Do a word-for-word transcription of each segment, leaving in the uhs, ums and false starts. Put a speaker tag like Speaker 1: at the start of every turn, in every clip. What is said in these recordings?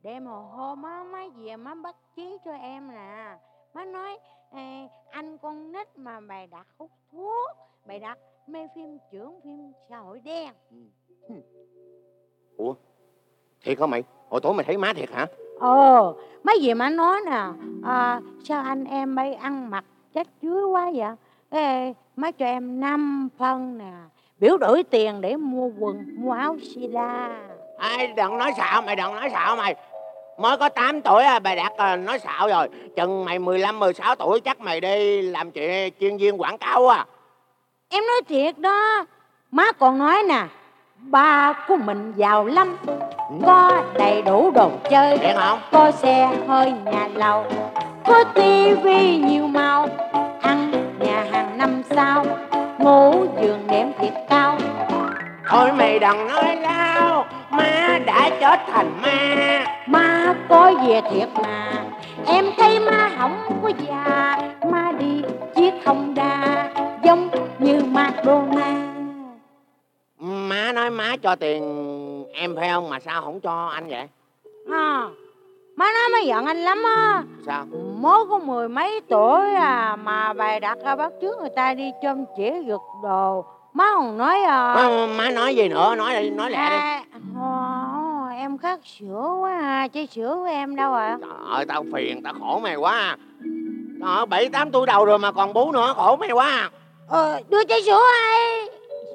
Speaker 1: để mà hôm má má về má bắt chí cho em nè. Má nói ê, anh con nít mà bày đặt hút thuốc, bày đặt mê phim trưởng, phim xã hội đen.
Speaker 2: Ủa thiệt hả mày? Hồi tối mày thấy má thiệt hả?
Speaker 1: Ờ, mấy gì má nói nè, à, sao anh em bay ăn mặc trách dưới quá vậy? Ê, má cho em năm phân nè, biểu đổi tiền để mua quần, mua áo sila.
Speaker 2: Ai đừng nói xạo mày, đừng nói xạo mày. Mới có tám tuổi à, bà Đạt nói xạo rồi. Chừng mày mười lăm, mười sáu tuổi chắc mày đi làm chuyện chuyên viên quảng cáo à.
Speaker 1: Em nói thiệt đó. Má còn nói nè, ba của mình giàu lắm, có đầy đủ đồ chơi,
Speaker 2: thiệt không?
Speaker 1: có xe hơi nhà lầu, có tivi nhiều màu, ăn nhà hàng năm sao, ngủ giường đệm thiệt cao.
Speaker 2: Thôi mày đừng nói láo, má đã trở thành ma.
Speaker 1: Má có về thiệt mà, em thấy má không có già. Má đi chiếc Honda giống như Madonna.
Speaker 2: Má nói má cho tiền em phải không, mà sao không cho anh vậy?
Speaker 1: À, má nói má giận anh lắm á.
Speaker 2: Sao?
Speaker 1: Mới có mười mấy tuổi à mà bày đặt ra bắt chước người ta đi chôm chĩa giật đồ. Má còn nói à,
Speaker 2: má, má nói gì nữa, nói đi, nói lẹ đi.
Speaker 1: à, à, em khát sữa quá à, chai sữa của em đâu à?
Speaker 2: Trời ơi tao phiền, tao khổ mày quá à. Trời ơi bảy tám tuổi đầu rồi mà còn bú nữa, khổ mày quá à.
Speaker 1: Ờ, đưa chai sữa ai?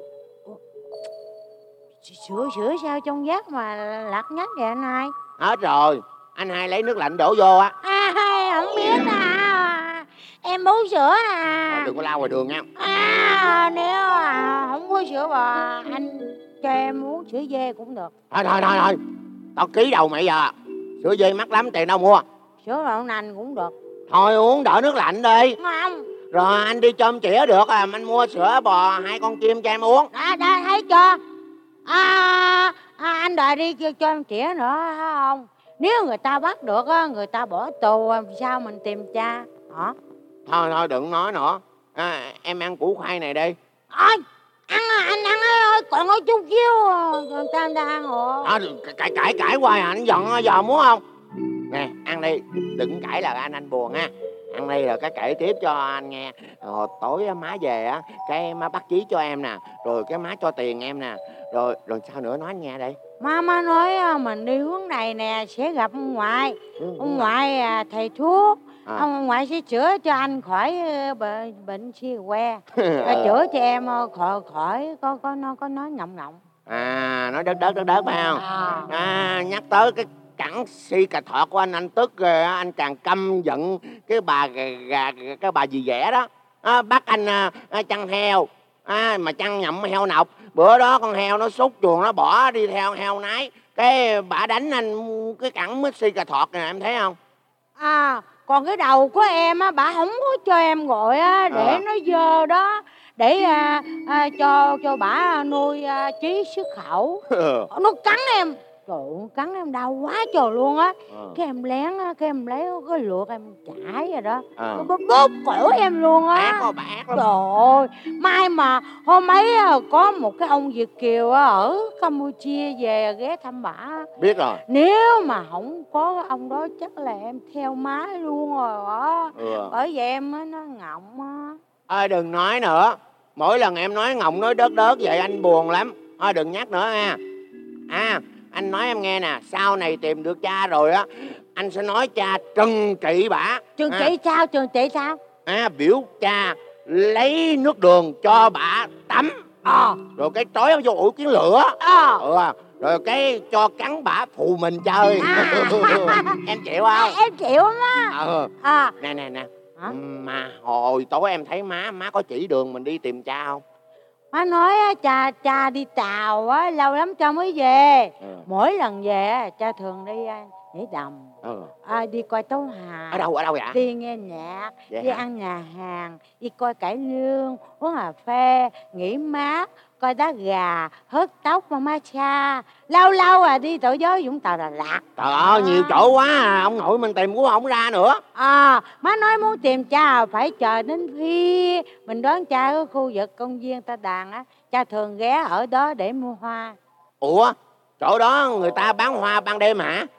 Speaker 1: Sữa sữa sao trong vắt mà lặt nhắt vậy anh hai?
Speaker 2: Hết rồi, anh hai lấy nước lạnh đổ vô á.
Speaker 1: À, không biết à, em bú sữa à.
Speaker 2: Đừng có lao ngoài đường nha.
Speaker 1: À, nếu à, không có sữa bò, anh cho em uống sữa dê cũng được.
Speaker 2: Thôi thôi thôi thôi, tao ký đầu mày giờ. Sữa dê mắc lắm, tiền đâu mua.
Speaker 1: Sữa đậu nành cũng được.
Speaker 2: Thôi uống đỡ nước lạnh đi.
Speaker 1: Không.
Speaker 2: Rồi anh đi chôm chĩa được à, anh mua sữa bò hai con chim cho em uống.
Speaker 1: Đã, đã thấy chưa? À, à, anh đợi đi cho, cho em chĩa nữa hả không? Nếu người ta bắt được á, người ta bỏ tù, sao mình tìm cha hả?
Speaker 2: Thôi thôi đừng nói nữa à, em ăn củ khoai này đi.
Speaker 1: Ôi, ăn à, anh ăn ơi, còn có chút xíu người ta người ta ăn rồi.
Speaker 2: À, cãi cãi cãi hoài à, anh giận giờ muốn không? Nè ăn đi, đừng cãi là anh anh buồn ha. Ăn đi rồi cái kể tiếp cho anh nghe. Rồi tối má về á, cái má bắt chí cho em nè, rồi cái má cho tiền em nè, rồi rồi sao nữa nói anh nghe đây.
Speaker 1: Má má nói mình đi hướng này nè sẽ gặp ông ngoại. Ừ, ông ngoại à, thầy thuốc. À. Ông ngoại sẽ chữa cho anh khỏi bệnh bệnh si que. Và chữa cho em khỏi khỏi có có nó có nói ngọng ngọng.
Speaker 2: À nói đớt đớt đớt đớt phải không? À, à nhắc tới cái cẳng si cà thọt của anh anh tức rồi anh càng căm giận cái bà gà cái bà dì ghẻ đó. À, bắt anh à, chăn heo à, mà chăn nhậm heo nọc. Bữa đó con heo nó xúc chuồng nó bỏ đi theo heo nái, cái bà đánh anh cái cẳng mít si cà thọt này em thấy không?
Speaker 1: À còn cái đầu của em á, bà không có cho em gọi á để à. Nó dơ đó, để à, à, cho cho bà nuôi à, trí xuất khẩu. Ừ. Nó cắn em, trời ơi, cắn em đau quá trời luôn á. À. Cái em lén á, cái em lấy cái lược em chải rồi đó, à. Nó bóp cổ em luôn á.
Speaker 2: Ác quá, bà ác lắm.
Speaker 1: Trời ơi, may mà hôm ấy có một cái ông Việt kiều ở Campuchia về ghé thăm bà.
Speaker 2: Biết rồi.
Speaker 1: Nếu mà không có ông đó chắc là em theo má luôn rồi á. Ừ. Bởi vậy em mới nó ngọng á.
Speaker 2: Ơi đừng nói nữa. Mỗi lần em nói ngọng nói đớt đớt vậy anh buồn lắm. Thôi đừng nhắc nữa nha. À anh nói em nghe nè, sau này tìm được cha rồi á, anh sẽ nói cha trừng trị bả.
Speaker 1: Trừng trị sao? Trừng trị sao?
Speaker 2: À biểu cha lấy nước đường cho bả tắm. À. Rồi cái trói vô ủi kiến lửa. À. Ừ. Rồi cái cho cắn bả phụ mình chơi. À. Em chịu không?
Speaker 1: À, em chịu lắm á.
Speaker 2: Ừ. À. Nè nè nè. Hả? Mà hồi tối em thấy má má có chỉ đường mình đi tìm cha không?
Speaker 1: Má nói á, cha cha đi tàu á, lâu lắm cha mới về. Ừ. Mỗi lần về cha thường đi nhảy đầm. Ừ. À, đi coi tấu hài.
Speaker 2: Ở đâu ở đâu vậy?
Speaker 1: Đi nghe nhạc, vậy đi hả? Ăn nhà hàng, đi coi cải lương, uống cà phê, nghỉ mát, coi đá gà, hớt tóc, massage. Lâu lâu à đi tổ gió Vũng Tàu Đà Lạt.
Speaker 2: Trời ơi, à. Nhiều chỗ quá à. Ông nội mình tìm cũng không ra nữa.
Speaker 1: À, má nói muốn tìm cha phải chờ đến khi mình đón cha ở khu vực công viên Ta Đàn á. Cha thường ghé ở đó để mua hoa.
Speaker 2: Ủa, chỗ đó người ta bán hoa ban đêm hả?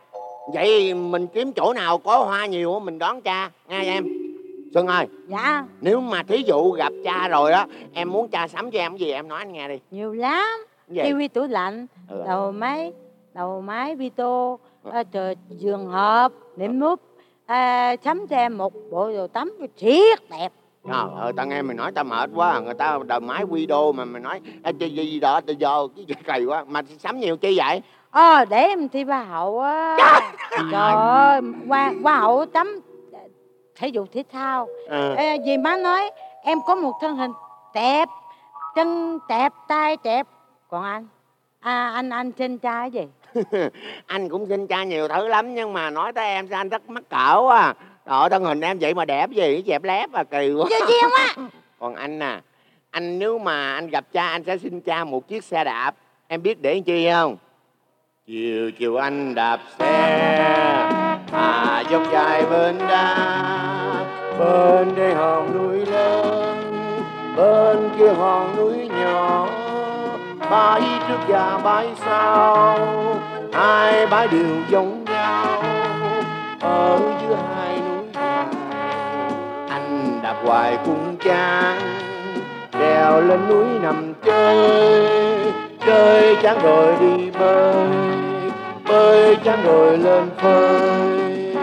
Speaker 2: Vậy mình kiếm chỗ nào có hoa nhiều mình đón cha nghe em. Xuân ơi.
Speaker 1: Dạ.
Speaker 2: Nếu mà thí dụ gặp cha rồi á, em muốn cha sắm cho em cái gì em nói anh nghe đi.
Speaker 1: Nhiều lắm. Tivi, tủ lạnh, ừ. đầu máy đầu máy Vito, ừ. à, trời, giường hộp, nệm mút, à, sắm cho em một bộ đồ tắm thiệt đẹp.
Speaker 2: Trời ơi, tao nghe mày nói tao mệt quá. Người ta đầu máy video mà mày nói à, gì, gì đó tao giờ cái gì kỳ quá. Mà sắm nhiều chi vậy?
Speaker 1: Ờ, để em thi hoa hậu á. Trời ơi, hoa, hoa hậu tắm thể dục thể thao. Ừ. À, vì má nói em có một thân hình đẹp, chân đẹp, tay đẹp. Còn anh? À, anh anh sinh cha cái gì?
Speaker 2: Anh cũng sinh cha nhiều thứ lắm, nhưng mà nói tới em sao anh rất mắc cỡ quá. Trời, thân hình em vậy mà đẹp gì, dẹp lép à, kỳ quá.
Speaker 1: Chưa chiên quá.
Speaker 2: Còn anh nè, anh nếu mà anh gặp cha anh sẽ xin cha một chiếc xe đạp. Em biết để làm chi không? Chiều chiều anh đạp xe à dốc dài bên đá, bên đây hòn núi lớn, bên kia hòn núi nhỏ, bãi trước và bãi sau, hai bãi đều giống nhau. Ở giữa hai núi dài anh đạp hoài cũng chán, trèo lên núi nằm chơi, chơi chán rồi đi bơi, bơi chán rồi lên phơi.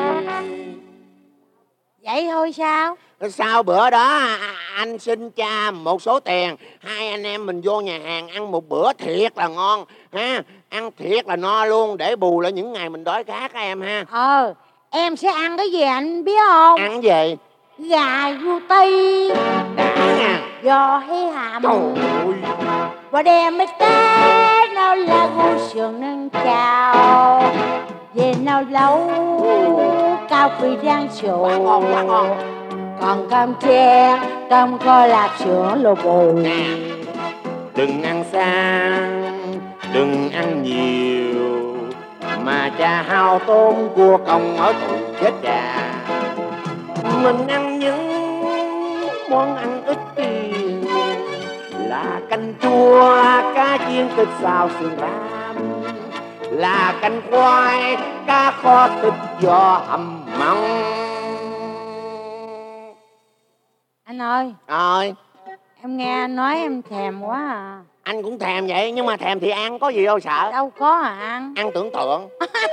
Speaker 1: Vậy thôi sao?
Speaker 2: Sau bữa đó anh xin cha một số tiền, hai anh em mình vô nhà hàng ăn một bữa thiệt là ngon ha, ăn thiệt là no luôn để bù lại những ngày mình đói khát á em ha.
Speaker 1: Ờ, em sẽ ăn cái gì anh biết không?
Speaker 2: Ăn gì?
Speaker 1: Gà gu tây,
Speaker 2: đã nha,
Speaker 1: giò hay hàm, và đem mấy cái nào là gu sườn nâng chào, về nào lâu cao quỳ rang sổ,
Speaker 2: ngon quá ngon.
Speaker 1: Còn cơm chiên, cơm kho lạp sữa lô bù.
Speaker 2: Đừng ăn xa, đừng ăn nhiều, mà cha hao tốn cua công ở tù chết già. Mình ăn những món ăn ít tiền là canh chua, cá chiên thịt xào sườn lam, là canh khoai, cá kho thịt giò hầm mặn.
Speaker 1: Anh ơi.
Speaker 2: Ơi.
Speaker 1: Em nghe anh nói em thèm quá à.
Speaker 2: Anh cũng thèm vậy, nhưng mà thèm thì ăn, có gì đâu sợ.
Speaker 1: Đâu có à ăn.
Speaker 2: Ăn tưởng tượng.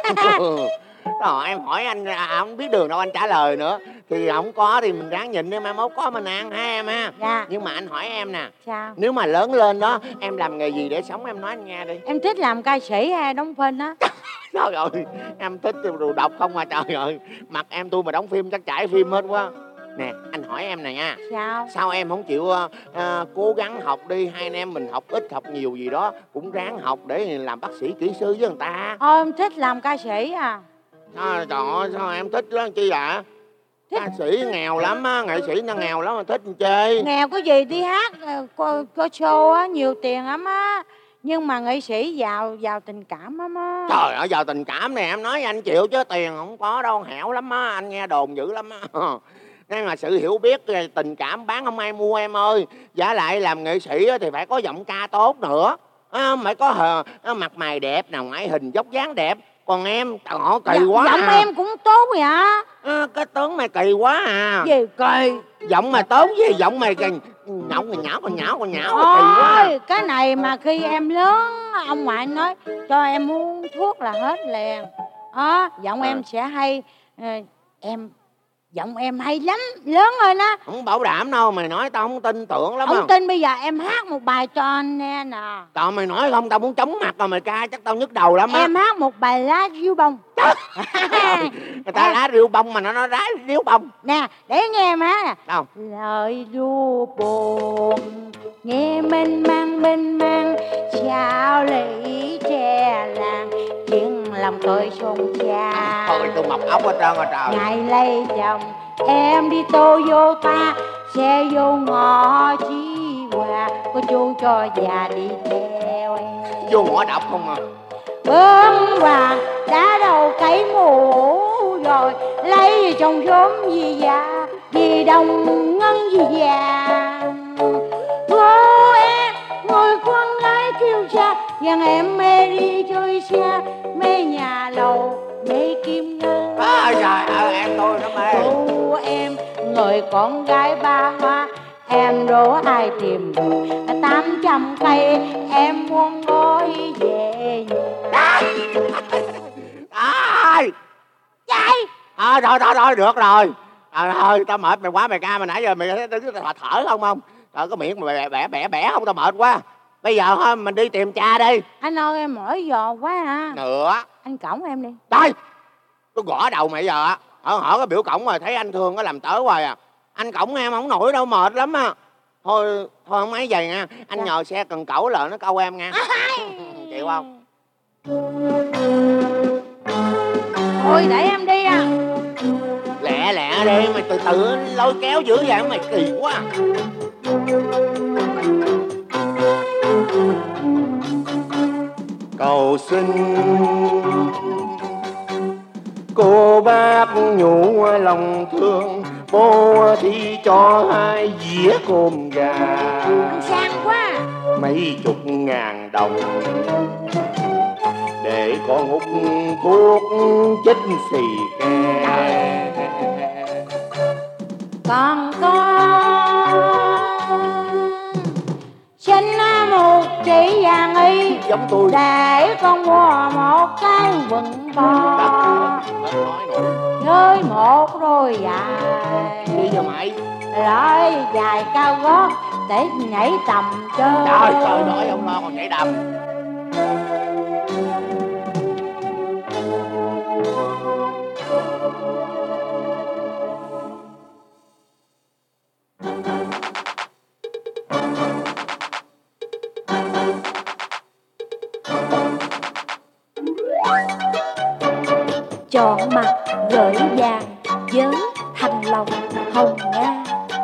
Speaker 2: Rồi em hỏi anh, à, không biết đường đâu anh trả lời nữa. Thì không có thì mình ráng nhịn, mai mốt có mình ăn ha em ha.
Speaker 1: Dạ.
Speaker 2: Nhưng mà anh hỏi em nè.
Speaker 1: Sao?
Speaker 2: Nếu mà lớn lên đó, em làm nghề gì để sống em nói anh nghe đi.
Speaker 1: Em thích làm ca sĩ hay đóng phim á.
Speaker 2: Trời ơi, em thích đồ độc không à, trời ơi. Mặt em tôi mà đóng phim chắc trải phim hết quá. Nè, anh hỏi em nè nha.
Speaker 1: Sao?
Speaker 2: Sao em không chịu uh, uh, cố gắng học đi. Hai anh em mình học ít học nhiều gì đó cũng ráng học để làm bác sĩ kỹ sư với người ta.
Speaker 1: Thôi em thích làm ca sĩ à.
Speaker 2: À, trời ơi, sao em thích đó chi ạ? Thích. Ca sĩ nghèo lắm á, nghệ sĩ nó nghèo lắm mà thích chơi.
Speaker 1: Nghèo có gì, đi hát có, có show á, nhiều tiền lắm á. Nhưng mà nghệ sĩ giàu giàu tình cảm lắm á.
Speaker 2: Trời ơi, giàu tình cảm này em nói anh chịu chứ tiền không có đâu, hẻo lắm á, anh nghe đồn dữ lắm á. Nên là sự hiểu biết tình cảm bán không ai mua em ơi. Giả lại làm nghệ sĩ thì phải có giọng ca tốt nữa à, phải có hờ, mặt mày đẹp, nào ngoại hình dốc dáng đẹp. Còn em trời ơi kỳ
Speaker 1: dạ,
Speaker 2: quá.
Speaker 1: Giọng
Speaker 2: à.
Speaker 1: em cũng tốt vậy hả?
Speaker 2: À, cái tướng mày kỳ quá à.
Speaker 1: Gì kỳ?
Speaker 2: Giọng mày tốt gì, giọng mày kỳ nhão còn nhão còn nhão còn nhão
Speaker 1: ôi,
Speaker 2: kỳ quá.
Speaker 1: Cái này mà khi em lớn ông ngoại nói cho em uống thuốc là hết liền. Đó, giọng à. Em sẽ hay. Em giọng em hay lắm, lớn hơn á.
Speaker 2: Không bảo đảm đâu, mày nói tao không tin tưởng lắm.
Speaker 1: Không
Speaker 2: không
Speaker 1: tin, bây giờ em hát một bài cho anh nghe nè.
Speaker 2: Tao mày nói không, tao muốn chóng mặt rồi mày ca chắc tao nhức đầu lắm á.
Speaker 1: Em hát một bài lá riêu bông.
Speaker 2: Người ta lá riêu bông mà nó nói lá riêu bông.
Speaker 1: Nè, để nghe em hát nè.
Speaker 2: Đâu?
Speaker 1: Lời ru buồn nghe mênh mang mênh mang, chào lấy tre làng chuyện lòng tôi xôn xao.
Speaker 2: Thôi tôi mọc ốc hết trơn rồi trời.
Speaker 1: Ngày lấy chồng em đi tô vô ta, xe vô ngõ chí hòa, cô chú cho già đi theo em.
Speaker 2: Vô ngõ độc không à.
Speaker 1: Bướm vàng đã đầu cấy mũ rồi, lấy chồng sớm gì già, vì đồng ngân gì vàng. Cô em ngồi con gái kêu cha, rằng em mê đi chơi xa, mê nhà lầu mê kim ngân.
Speaker 2: À, trời ơi em tôi nó mê.
Speaker 1: Cô em người con gái ba hoa, em đố ai tìm được tám trăm cây, em muốn nói về nhà.
Speaker 2: Ai
Speaker 1: Vậy
Speaker 2: à, rồi rồi rồi được rồi. À, thôi tao mệt mày quá mày ca mà nãy giờ mày đứng thở, thở không không rồi có miệng mày bẻ bẻ bẻ không, tao mệt quá. Bây giờ thôi mình đi tìm cha đi.
Speaker 1: anh ơi em mỏi giò quá à.
Speaker 2: Nữa
Speaker 1: Anh cõng em đi.
Speaker 2: đây, tôi gõ đầu mày giờ á, hở hở cái biểu cổng rồi thấy anh Thương có làm tớ hoài à. Anh cổng em không nổi đâu, mệt lắm á. Thôi thôi không mấy giày nha, anh
Speaker 1: dạ.
Speaker 2: nhờ xe cần cẩu lợn nó câu em nha. Chịu không?
Speaker 1: Thôi để em đi à.
Speaker 2: Lẹ lẹ đi, mày từ từ lôi kéo dữ vậy mày kỳ quá. Cầu xin cô bác nhủ lòng thương, bố thi cho hai dĩa cơm gà.
Speaker 1: Anh sang quá.
Speaker 2: Mấy chục ngàn đồng để con hút thuốc chích xì ke.
Speaker 1: Còn con xin một chỉ vàng y
Speaker 2: giống tôi
Speaker 1: để con mua một cái quần bò với một đôi giày.
Speaker 2: đi cho mày
Speaker 1: Loại giày cao gót để nhảy tầm chơi.
Speaker 2: trời trời đói không lo còn nhảy đầm.
Speaker 3: Chọn mặt gửi vàng với thành lòng hồng nga.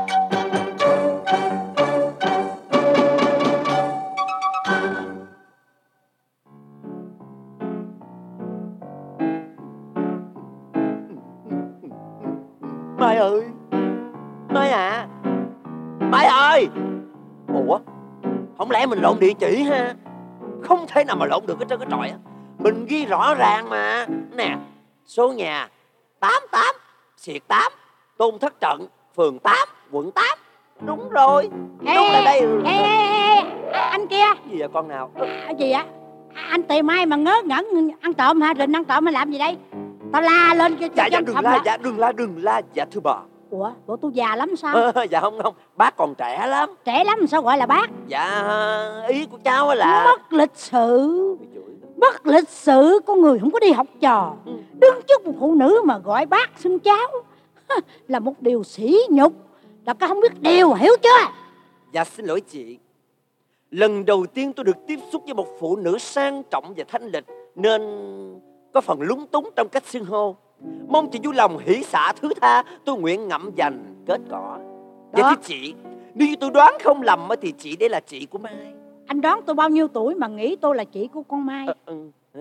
Speaker 2: Mai ơi, Mai à, Mai ơi. Ủa, không lẽ mình lộn địa chỉ ha? Không thể nào mà lộn được hết trơn cái trọi á. Mình ghi rõ ràng mà. Nè, số nhà tám tám, Xịt tám, Tôn Thất Trận, phường tám, quận tám. Đúng rồi,
Speaker 1: Ê,
Speaker 2: đúng là đây.
Speaker 1: ê, ê, ê, anh kia.
Speaker 2: Gì vậy con nào?
Speaker 1: À, gì vậy? Anh tìm ai mà ngớ ngẩn ăn trộm hả? Rình ăn trộm hay làm gì đây? Tao la lên cho
Speaker 2: Dạ,
Speaker 1: cho
Speaker 2: dạ đừng la, dạ đừng la, đừng la, dạ thưa bà.
Speaker 1: Ủa, bộ tôi già lắm sao?
Speaker 2: Ờ, dạ không không, bác còn trẻ lắm.
Speaker 1: Trẻ lắm sao gọi là bác?
Speaker 2: Dạ, ý của cháu là
Speaker 1: Mất lịch sự. Mất lịch sự, con người không có đi học trò.
Speaker 2: Ừ.
Speaker 1: Đứng trước một phụ nữ mà gọi bác xưng cháu là một điều sỉ nhục. Là có không biết điều, hiểu chưa?
Speaker 2: Dạ xin lỗi chị. Lần đầu tiên tôi được tiếp xúc với một phụ nữ sang trọng và thanh lịch nên có phần lúng túng trong cách xưng hô. Mong chị vui lòng hỷ xả thứ tha, tôi nguyện ngậm dành kết cỏ. Dạ thưa chị, nếu như tôi đoán không lầm thì chị đây là chị của Mai.
Speaker 1: Anh đoán tôi bao nhiêu tuổi mà nghĩ tôi là chị của con Mai?
Speaker 2: À, ừ.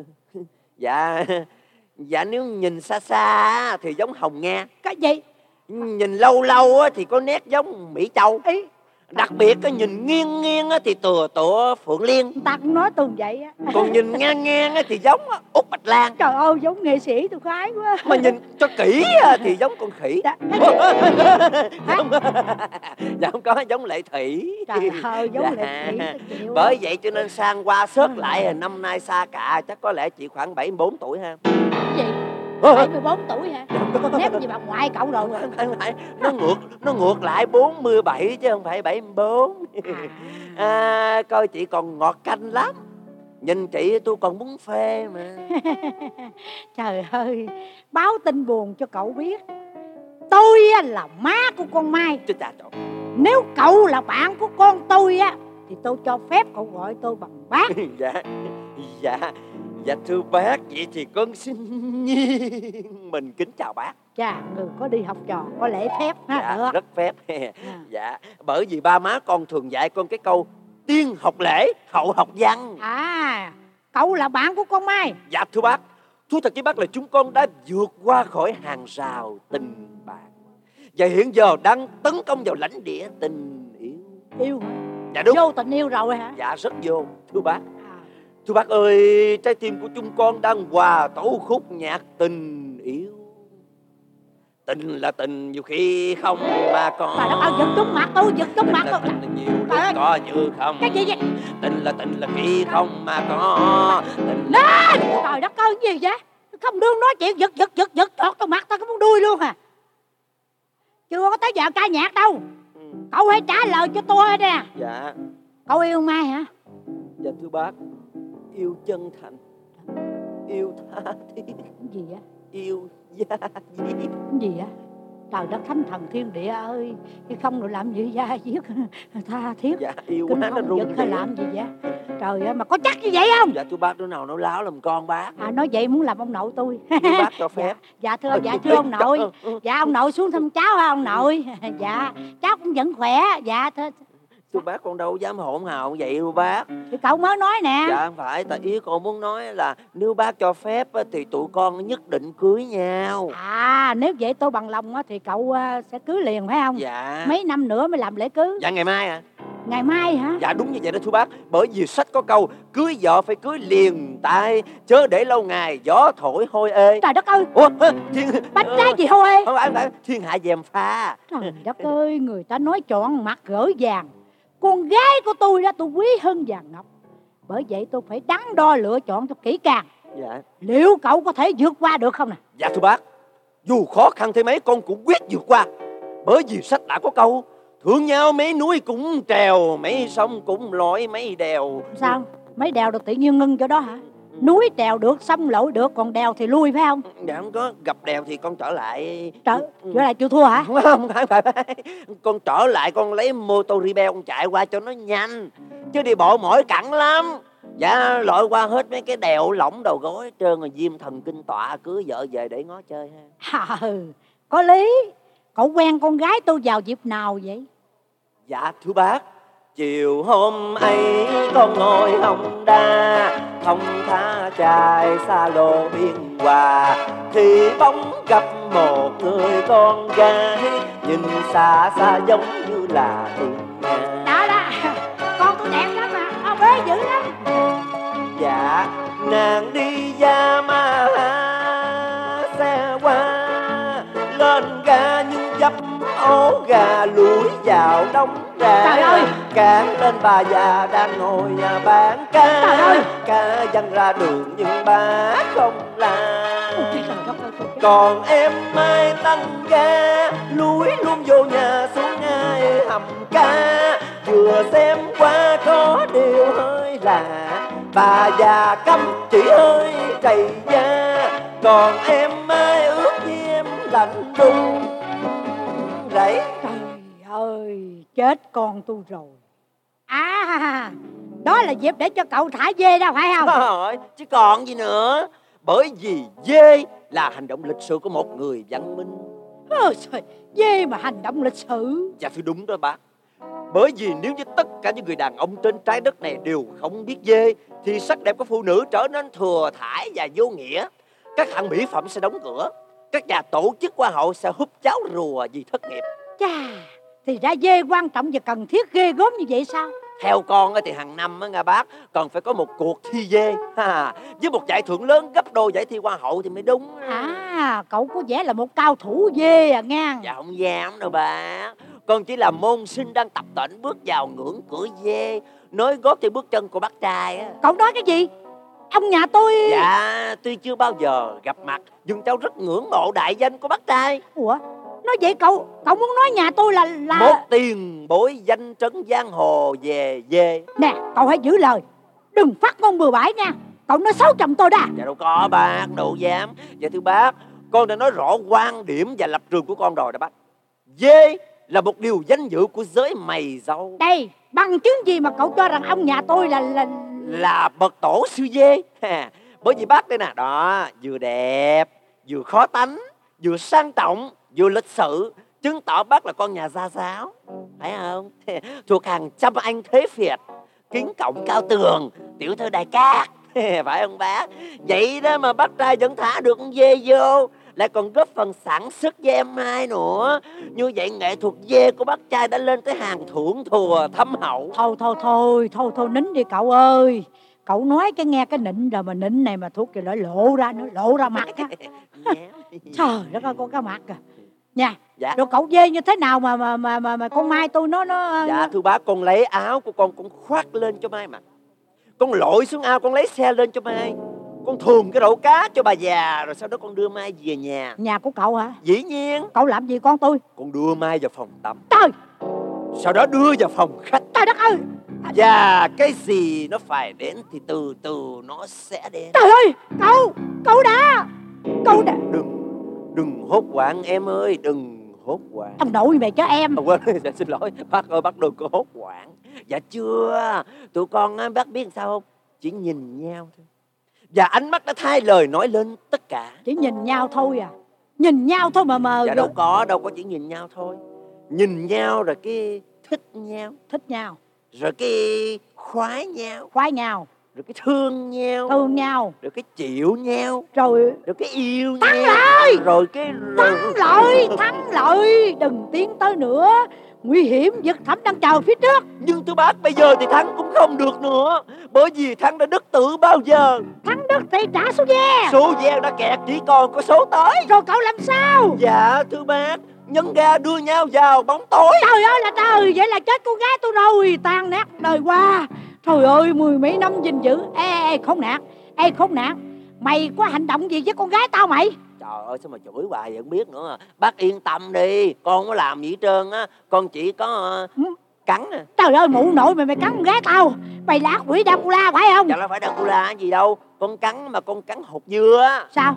Speaker 2: Dạ, dạ nếu nhìn xa xa thì giống Hồng Nga.
Speaker 1: Cái gì?
Speaker 2: Nhìn lâu lâu thì có nét giống Mỹ Châu. Ý. Đặc biệt nhìn nghiêng nghiêng thì tựa tựa Phượng Liên.
Speaker 1: Ta cũng nói từng vậy á.
Speaker 2: Còn nhìn ngang ngang thì giống Út Bạch Lan.
Speaker 1: Trời ơi, giống nghệ sĩ tôi khoái quá.
Speaker 2: Mà nhìn cho kỹ thì giống con khỉ.
Speaker 1: Dạ,
Speaker 2: Giống... dạ không có, giống Lệ Thủy.
Speaker 1: Trời ơi, giống
Speaker 2: dạ.
Speaker 1: Lệ Thủy.
Speaker 2: Bởi vậy cho nên sang qua sớt lại năm nay xa cả. Chắc có lẽ chị khoảng bảy mươi bốn tuổi ha.
Speaker 1: Cái gì? bảy mươi bốn tuổi hả? Nếp gì bà ngoại cậu rồi.
Speaker 2: Nó ngược Nó ngược lại bốn mươi bảy chứ không phải bảy mươi bốn. À, coi chị còn ngọt canh lắm. Nhìn chị tôi còn muốn phê mà.
Speaker 1: Trời ơi, báo tin buồn cho cậu biết. Tôi là má của con Mai.
Speaker 2: Chứ chà trời.
Speaker 1: Nếu cậu là bạn của con tôi á thì tôi cho phép cậu gọi tôi bằng bác.
Speaker 2: Dạ, dạ, dạ thưa bác, vậy thì con xin nhiên mình kính chào bác.
Speaker 1: Chà, người có đi học trò có lễ phép ha.
Speaker 2: Dạ,
Speaker 1: được.
Speaker 2: rất phép.
Speaker 1: À.
Speaker 2: Dạ, bởi vì ba má con thường dạy con cái câu tiên học lễ, hậu học văn.
Speaker 1: À, cậu là bạn của con Mai.
Speaker 2: Dạ thưa bác, thú thật với bác là chúng con đã vượt qua khỏi hàng rào tình bạn và hiện giờ đang tấn công vào lãnh địa tình yêu.
Speaker 1: Yêu hả?
Speaker 2: Dạ đúng.
Speaker 1: Vô tình yêu rồi hả?
Speaker 2: Dạ rất vô, thưa bác.
Speaker 1: À.
Speaker 4: Thưa bác ơi, trái tim của chúng con đang hòa tấu khúc nhạc tình yêu. Tình là tình nhiều khi không mà có.
Speaker 1: Trời đất ơi, giật trúng mặt tôi, giật trúng mặt tôi.
Speaker 4: Tình là nhiều lúc có như không.
Speaker 1: Cái gì vậy?
Speaker 4: Tình là tình là khi không mà có. Tình
Speaker 1: là... Trời đất ơi, cái gì vậy? Không đương nói chuyện giật giật giật giật trọt trong mặt tao có muốn đuôi luôn à. Chưa có tới giờ ca nhạc đâu. Ừ. Cậu hãy trả lời cho tôi nè.
Speaker 4: Dạ.
Speaker 1: Cậu yêu Mai hả?
Speaker 4: Dạ thưa bác, yêu chân thành, yêu tha thiết.
Speaker 1: Cái gì vậy?
Speaker 4: Yêu gia diết.
Speaker 1: Cái gì vậy? Trời đất thánh thần thiên địa ơi, cái không rồi làm gì gia diết tha thiết.
Speaker 4: Dạ yêu quá nó run
Speaker 1: hay làm gì vậy? Trời ơi, mà có chắc như vậy không?
Speaker 4: Dạ thưa bác, đứa nào nói láo làm con bác.
Speaker 1: À nói vậy muốn làm ông nội tôi.
Speaker 4: Nếu bác cho phép.
Speaker 1: Dạ, dạ thưa, dạ thưa ông nội. Dạ ông nội xuống thăm cháu hả ông nội? Dạ, cháu cũng vẫn khỏe. Dạ thưa.
Speaker 4: Thưa bác, con đâu dám hỗn hào vậy đâu bác.
Speaker 1: Thì cậu mới nói nè.
Speaker 4: Dạ không phải, tại ý con muốn nói là nếu bác cho phép thì tụi con nhất định cưới nhau.
Speaker 1: À nếu vậy tôi bằng lòng thì cậu sẽ cưới liền phải không?
Speaker 4: Dạ.
Speaker 1: Mấy năm nữa mới làm lễ cưới?
Speaker 4: Dạ ngày mai à.
Speaker 1: Ngày mai hả?
Speaker 4: Dạ đúng như vậy đó thưa bác. Bởi vì sách có câu cưới vợ phải cưới liền tay, chớ để lâu ngày gió thổi hôi ê.
Speaker 1: Trời đất ơi.
Speaker 4: Ủa thiên...
Speaker 1: Bánh trái gì hôi ê?
Speaker 4: Không phải, không phải, thiên hạ dèm pha.
Speaker 1: Trời đất ơi, người ta nói chọn mặt gỡ vàng. Con gái của tôi đó tôi quý hơn vàng ngọc. Bởi vậy tôi phải đắn đo lựa chọn cho kỹ càng.
Speaker 4: Dạ.
Speaker 1: Liệu cậu có thể vượt qua được không nè?
Speaker 4: Dạ thưa bác, dù khó khăn thế mấy con cũng quyết vượt qua. Bởi vì sách đã có câu thương nhau mấy núi cũng trèo, mấy sông cũng lội mấy đèo.
Speaker 1: Sao? Mấy đèo được tự nhiên ngưng chỗ đó hả? Núi trèo được, sông lội được, còn đèo thì lui phải không?
Speaker 4: Dạ không có, gặp đèo thì con trở lại.
Speaker 1: Trở, trở lại chịu thua hả?
Speaker 4: Không, không, không phải, phải. Con trở lại con lấy mô tô rebel con chạy qua cho nó nhanh. Chứ đi bộ mỏi cẳng lắm. Dạ lội qua hết mấy cái đèo lỏng đầu gối hết trơn rồi diêm thần kinh tọa, cưới vợ về để ngó chơi ha.
Speaker 1: À, có lý. Cậu quen con gái tôi vào dịp nào vậy?
Speaker 4: Dạ thưa bác, chiều hôm ấy con ngồi hồng đa, thông tha trai xa lộ biên hòa, thì bỗng gặp một người con gái, nhìn xa xa giống như là thiên nga.
Speaker 1: Đó đó, con tôi đẹp lắm mà, ông ơi dữ lắm.
Speaker 4: Dạ, nàng đi ra mà xe qua, lên ga nhưng dấp ố gà lủi vào đống rạ.
Speaker 1: Trời ơi,
Speaker 4: cán lên bà già đang ngồi nhà bán cá.
Speaker 1: Trời ơi,
Speaker 4: cá văng ra đường nhưng bà không làm. Còn em mai tăng ga lúi luôn vô nhà xuống ngay hầm cá. Vừa xem qua có điều hơi lạ, bà già căm chỉ ơi trầy da. Còn em mai ướt diêm lạnh run rẩy.
Speaker 1: Trời ơi, chết con tôi rồi. À, đó là dịp để cho cậu thả dê đâu phải không?
Speaker 4: Rồi, chứ còn gì nữa. Bởi vì dê là hành động lịch sự của một người văn minh.
Speaker 1: Ôi trời, dê mà hành động lịch sự.
Speaker 4: Dạ thưa đúng đó bác. Bởi vì nếu như tất cả những người đàn ông trên trái đất này đều không biết dê, thì sắc đẹp của phụ nữ trở nên thừa thãi và vô nghĩa. Các hãng mỹ phẩm sẽ đóng cửa, các nhà tổ chức hoa hậu sẽ húp cháo rùa vì thất nghiệp.
Speaker 1: Chà, thì ra dê quan trọng và cần thiết ghê gớm như vậy sao?
Speaker 4: Theo con thì hàng năm nghe bác còn phải có một cuộc thi dê ha, với một giải thưởng lớn gấp đôi giải thi hoa hậu thì mới đúng.
Speaker 1: À, cậu có vẻ là một cao thủ dê à nghe.
Speaker 4: Dạ không dám đâu bác. Con chỉ là môn sinh đang tập tễnh bước vào ngưỡng cửa dê, nối gót trên bước chân của bác trai á.
Speaker 1: Cậu nói cái gì? Ông nhà tôi...
Speaker 4: Dạ, tuy chưa bao giờ gặp mặt, nhưng cháu rất ngưỡng mộ đại danh của bác trai.
Speaker 1: Ủa? Nói vậy cậu, cậu muốn nói nhà tôi là... là...
Speaker 4: Một tiền bối danh trấn giang hồ về dê.
Speaker 1: Nè, cậu hãy giữ lời. Đừng phát ngôn bừa bãi nha. Cậu nói xấu chồng tôi đã.
Speaker 4: Dạ đâu có bác, đâu dám. Dạ thưa bác, con đã nói rõ quan điểm và lập trường của con rồi đó bác. Dê là một điều danh dự của giới mày dâu.
Speaker 1: Đây, bằng chứng gì mà cậu cho rằng ông nhà tôi là... Là,
Speaker 4: là bậc tổ sư dê. Bởi vì bác đây nè, đó, vừa đẹp, vừa khó tánh, vừa sang trọng, vừa lịch sự, chứng tỏ bác là con nhà gia giáo, phải không? Thuộc hàng trăm anh thế Việt, kính cổng cao tường, tiểu thư đại cát, phải không bác? Vậy đó mà bác trai vẫn thả được con dê vô, lại còn góp phần sản xuất với em Mai nữa. Như vậy nghệ thuật dê của bác trai đã lên tới hàng thượng thừa thâm hậu.
Speaker 1: Thôi thôi thôi, thôi thôi nín đi cậu ơi. Cậu nói cái nghe cái nịnh rồi mà nịnh này mà thuốc kìa lại lộ ra nữa, lộ ra mặt á. Trời đất ơi, con cái mặt kìa nha.
Speaker 4: Dạ.
Speaker 1: Rồi cậu dê như thế nào mà mà mà mà, mà con Mai tôi nó nó
Speaker 4: Dạ thưa bác, con lấy áo của con con khoác lên cho Mai mặc. Con lội xuống ao, con lấy xe lên cho Mai. Con thùm cái rổ cá cho bà già, rồi sau đó con đưa Mai về nhà.
Speaker 1: Nhà của cậu hả?
Speaker 4: Dĩ nhiên.
Speaker 1: Cậu làm gì con tôi?
Speaker 4: Con đưa Mai vào phòng tắm.
Speaker 1: Trời,
Speaker 4: sau đó đưa vào phòng khách.
Speaker 1: trời đất ơi.
Speaker 4: Và cái gì nó phải đến thì từ từ nó sẽ đến.
Speaker 1: Trời ơi, cậu, cậu đã, cậu đã.
Speaker 4: Đừng, đừng hốt hoảng em ơi, đừng hốt hoảng.
Speaker 1: Ông nội mày cho em.
Speaker 4: À, quên, dạ, xin lỗi, bác ơi, bác đừng có hốt hoảng. Dạ chưa, tụi con á, bác biết sao không? Chỉ nhìn nhau thôi. Và ánh mắt đã thay lời nói lên tất cả.
Speaker 1: Chỉ nhìn nhau thôi à? Nhìn nhau thôi mà mà.
Speaker 4: Dạ đâu có, đâu có chỉ nhìn nhau thôi. Nhìn nhau rồi cái thích nhau.
Speaker 1: Thích nhau.
Speaker 4: Rồi cái khoái nhau.
Speaker 1: Khoái nhau.
Speaker 4: Rồi cái thương nhau.
Speaker 1: Thương nhau.
Speaker 4: Rồi cái chịu nhau.
Speaker 1: Rồi
Speaker 4: Rồi cái yêu
Speaker 1: thắng
Speaker 4: nhau.
Speaker 1: lợi.
Speaker 4: Rồi cái rồi...
Speaker 1: Thắng lợi, thắng lợi. Đừng tiến tới nữa. Nguy hiểm, vực thẳm đang chờ phía trước.
Speaker 4: Nhưng thưa bác, bây giờ thì Thắng cũng không được nữa. Bởi vì Thắng đã đứt tử bao giờ.
Speaker 1: Thắng đứt thì trả số ve.
Speaker 4: Số ve đã kẹt, chỉ còn có số tới.
Speaker 1: Rồi cậu làm sao?
Speaker 4: Dạ thưa bác, nhân ga đưa nhau vào bóng tối.
Speaker 1: Trời ơi là trời, vậy là chết con gái tôi rồi. Tan nát đời qua. Trời ơi, mười mấy năm gìn giữ. Ê, ê, khốn nạn. Ê, khốn nạn. Mày có hành động gì với con gái tao mày?
Speaker 4: Trời ơi, sao mà chửi hoài vậy không biết nữa. Bác yên tâm đi, con không có làm gì hết trơn á. Con chỉ có uh, ừ. cắn à.
Speaker 1: Trời ơi, mụ nội mày mày cắn con gái tao. Mày là ác quỷ Dracula phải không?
Speaker 4: Chẳng là phải Dracula gì đâu. Con cắn mà con cắn hột dưa.
Speaker 1: Sao?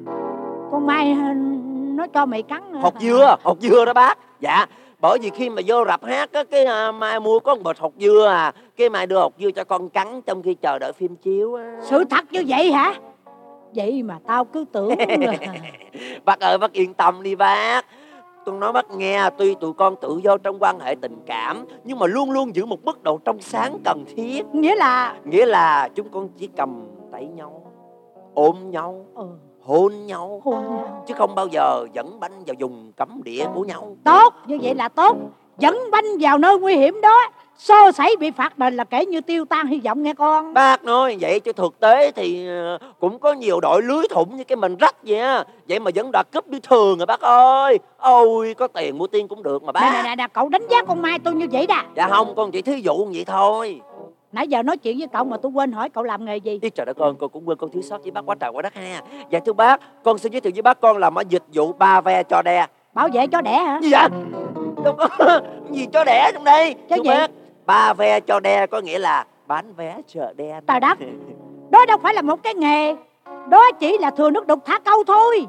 Speaker 1: Con Mai nó cho mày cắn
Speaker 4: hột dưa, hột dưa đó bác. Dạ, bởi vì khi mà vô rạp hát á, cái uh, Mai mua có một bịch hột dưa à. Cái Mai đưa hột dưa cho con cắn trong khi chờ đợi phim chiếu á.
Speaker 1: Sự thật như vậy hả? Vậy mà tao cứ tưởng là...
Speaker 4: Bác ơi, bác yên tâm đi bác. Tôi nói bác nghe, tuy tụi con tự do trong quan hệ tình cảm, nhưng mà luôn luôn giữ một mức độ trong sáng cần thiết.
Speaker 1: Nghĩa là...
Speaker 4: Nghĩa là chúng con chỉ cầm tay nhau, ôm nhau, ừ. hôn nhau,
Speaker 1: hôn nhau,
Speaker 4: chứ không bao giờ dẫn banh vào vùng cấm địa của nhau.
Speaker 1: Tốt, như vậy là tốt. Dẫn banh vào nơi nguy hiểm đó, xô xảy bị phạt đền là kể như tiêu tan hy vọng nghe con.
Speaker 4: Bác nói vậy chứ thực tế thì cũng có nhiều đội lưới thủng như cái mình rách vậy á. Vậy mà vẫn đoạt cúp như thường rồi bác ơi. Ôi, có tiền mua tiên cũng được mà bác.
Speaker 1: Nè nè nè, cậu đánh giá con Mai tôi như vậy đã.
Speaker 4: Dạ không, con chỉ thí dụ vậy thôi.
Speaker 1: Nãy giờ nói chuyện với cậu mà tôi quên hỏi cậu làm nghề gì.
Speaker 4: Ý trời đất ơi, con cũng quên, con thiếu sót với bác quá trời quá đất ha. Dạ thưa bác, con xin giới thiệu với bác, con làm ở dịch vụ ba ve cho đè.
Speaker 1: Bảo vệ chó đẻ hả?
Speaker 4: Gì vậy? Đâu có gì chó đẻ trong đây.
Speaker 1: Chó
Speaker 4: thưa
Speaker 1: gì?
Speaker 4: Bác, ba ve cho đe có nghĩa là bán vé chợ đen.
Speaker 1: Trời đất, đó đâu phải là một cái nghề. Đó chỉ là thừa nước đục thả câu thôi.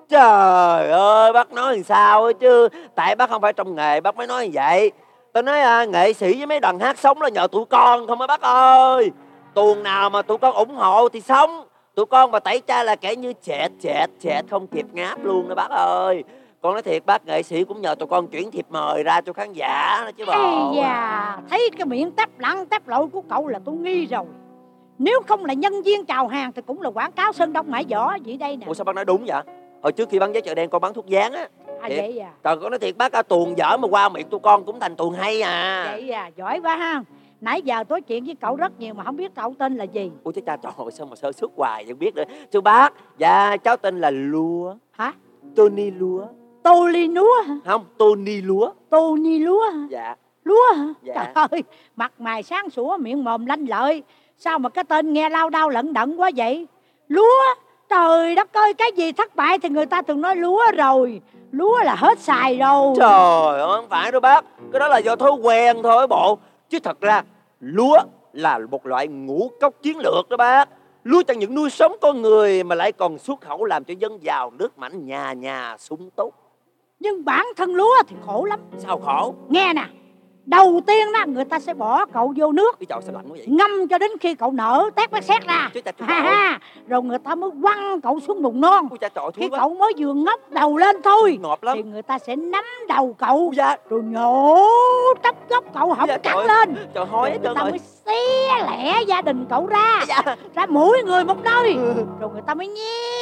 Speaker 4: Trời ơi, bác nói làm sao chứ. Tại bác không phải trong nghề, bác mới nói như vậy. Tôi nói à, nghệ sĩ với mấy đoàn hát sống là nhờ tụi con không á bác ơi. Tuồng nào mà tụi con ủng hộ thì sống. Tụi con mà tẩy chay là kể như chẹt chẹt chẹt không kịp ngáp luôn đó bác ơi. Con nói thiệt bác, nghệ sĩ cũng nhờ tụi con chuyển thiệp mời ra cho khán giả đó chứ bộ.
Speaker 1: Ây da, thấy cái miệng tép lặng tép lội của cậu là tôi nghi rồi. Nếu không là nhân viên chào hàng thì cũng là quảng cáo Sơn Đông Mãi Võ vậy đây nè.
Speaker 4: Ủa sao bác nói đúng vậy? Hồi trước khi bán vé chợ đen con bán thuốc dán á.
Speaker 1: À vậy à?
Speaker 4: Trời, con nói thiệt bác, à, tuồng dở mà qua miệng tụi con cũng thành tuồng hay à.
Speaker 1: Vậy à, giỏi quá ha. Nãy giờ nói chuyện với cậu rất nhiều mà không biết cậu tên là gì.
Speaker 4: Ủa chứ cha, trời ơi, sao mà sơ suất hoài vẫn biết nữa. Thưa bác, dạ cháu tên là Lúa.
Speaker 1: Hả?
Speaker 4: Tony Lúa.
Speaker 1: Tony Lúa hả?
Speaker 4: Không, Tony Lúa.
Speaker 1: Tony Lúa hả?
Speaker 4: Dạ.
Speaker 1: Lúa hả?
Speaker 4: Dạ.
Speaker 1: Trời ơi, mặt mày sáng sủa, miệng mồm lanh lợi. Sao mà cái tên nghe lao đao lận đận quá vậy? Lúa, trời đất ơi, cái gì thất bại thì người ta thường nói lúa rồi. Lúa là hết xài rồi.
Speaker 4: Trời ơi, không phải đâu bác. Cái đó là do thói quen thôi bộ. Chứ thật ra, lúa là một loại ngũ cốc chiến lược đó bác. Lúa chẳng những nuôi sống con người mà lại còn xuất khẩu làm cho dân giàu nước mạnh, nhà nhà sung túc.
Speaker 1: Nhưng bản thân lúa thì khổ lắm.
Speaker 4: Sao khổ?
Speaker 1: Nghe nè, đầu tiên đó người ta sẽ bỏ cậu vô nước.
Speaker 4: Cái chậu sao lạnh quá vậy?
Speaker 1: Ngâm cho đến khi cậu nở tét bét xét ra.
Speaker 4: Chứ ta, chứ
Speaker 1: ha, ha. Rồi người ta mới quăng cậu xuống bùn non.
Speaker 4: Ui, cha, trời,
Speaker 1: khi
Speaker 4: quá.
Speaker 1: cậu mới vừa ngóc đầu lên thôi
Speaker 4: ngọt lắm.
Speaker 1: thì người ta sẽ nắm đầu cậu
Speaker 4: dạ.
Speaker 1: rồi nhổ tróc gốc cậu họng
Speaker 4: dạ,
Speaker 1: cắn
Speaker 4: trời,
Speaker 1: lên.
Speaker 4: Trời hói hết
Speaker 1: người ta
Speaker 4: rồi.
Speaker 1: mới xé lẻ gia đình cậu ra.
Speaker 4: dạ.
Speaker 1: Ra mỗi người một nơi. ừ. Rồi người ta mới nhét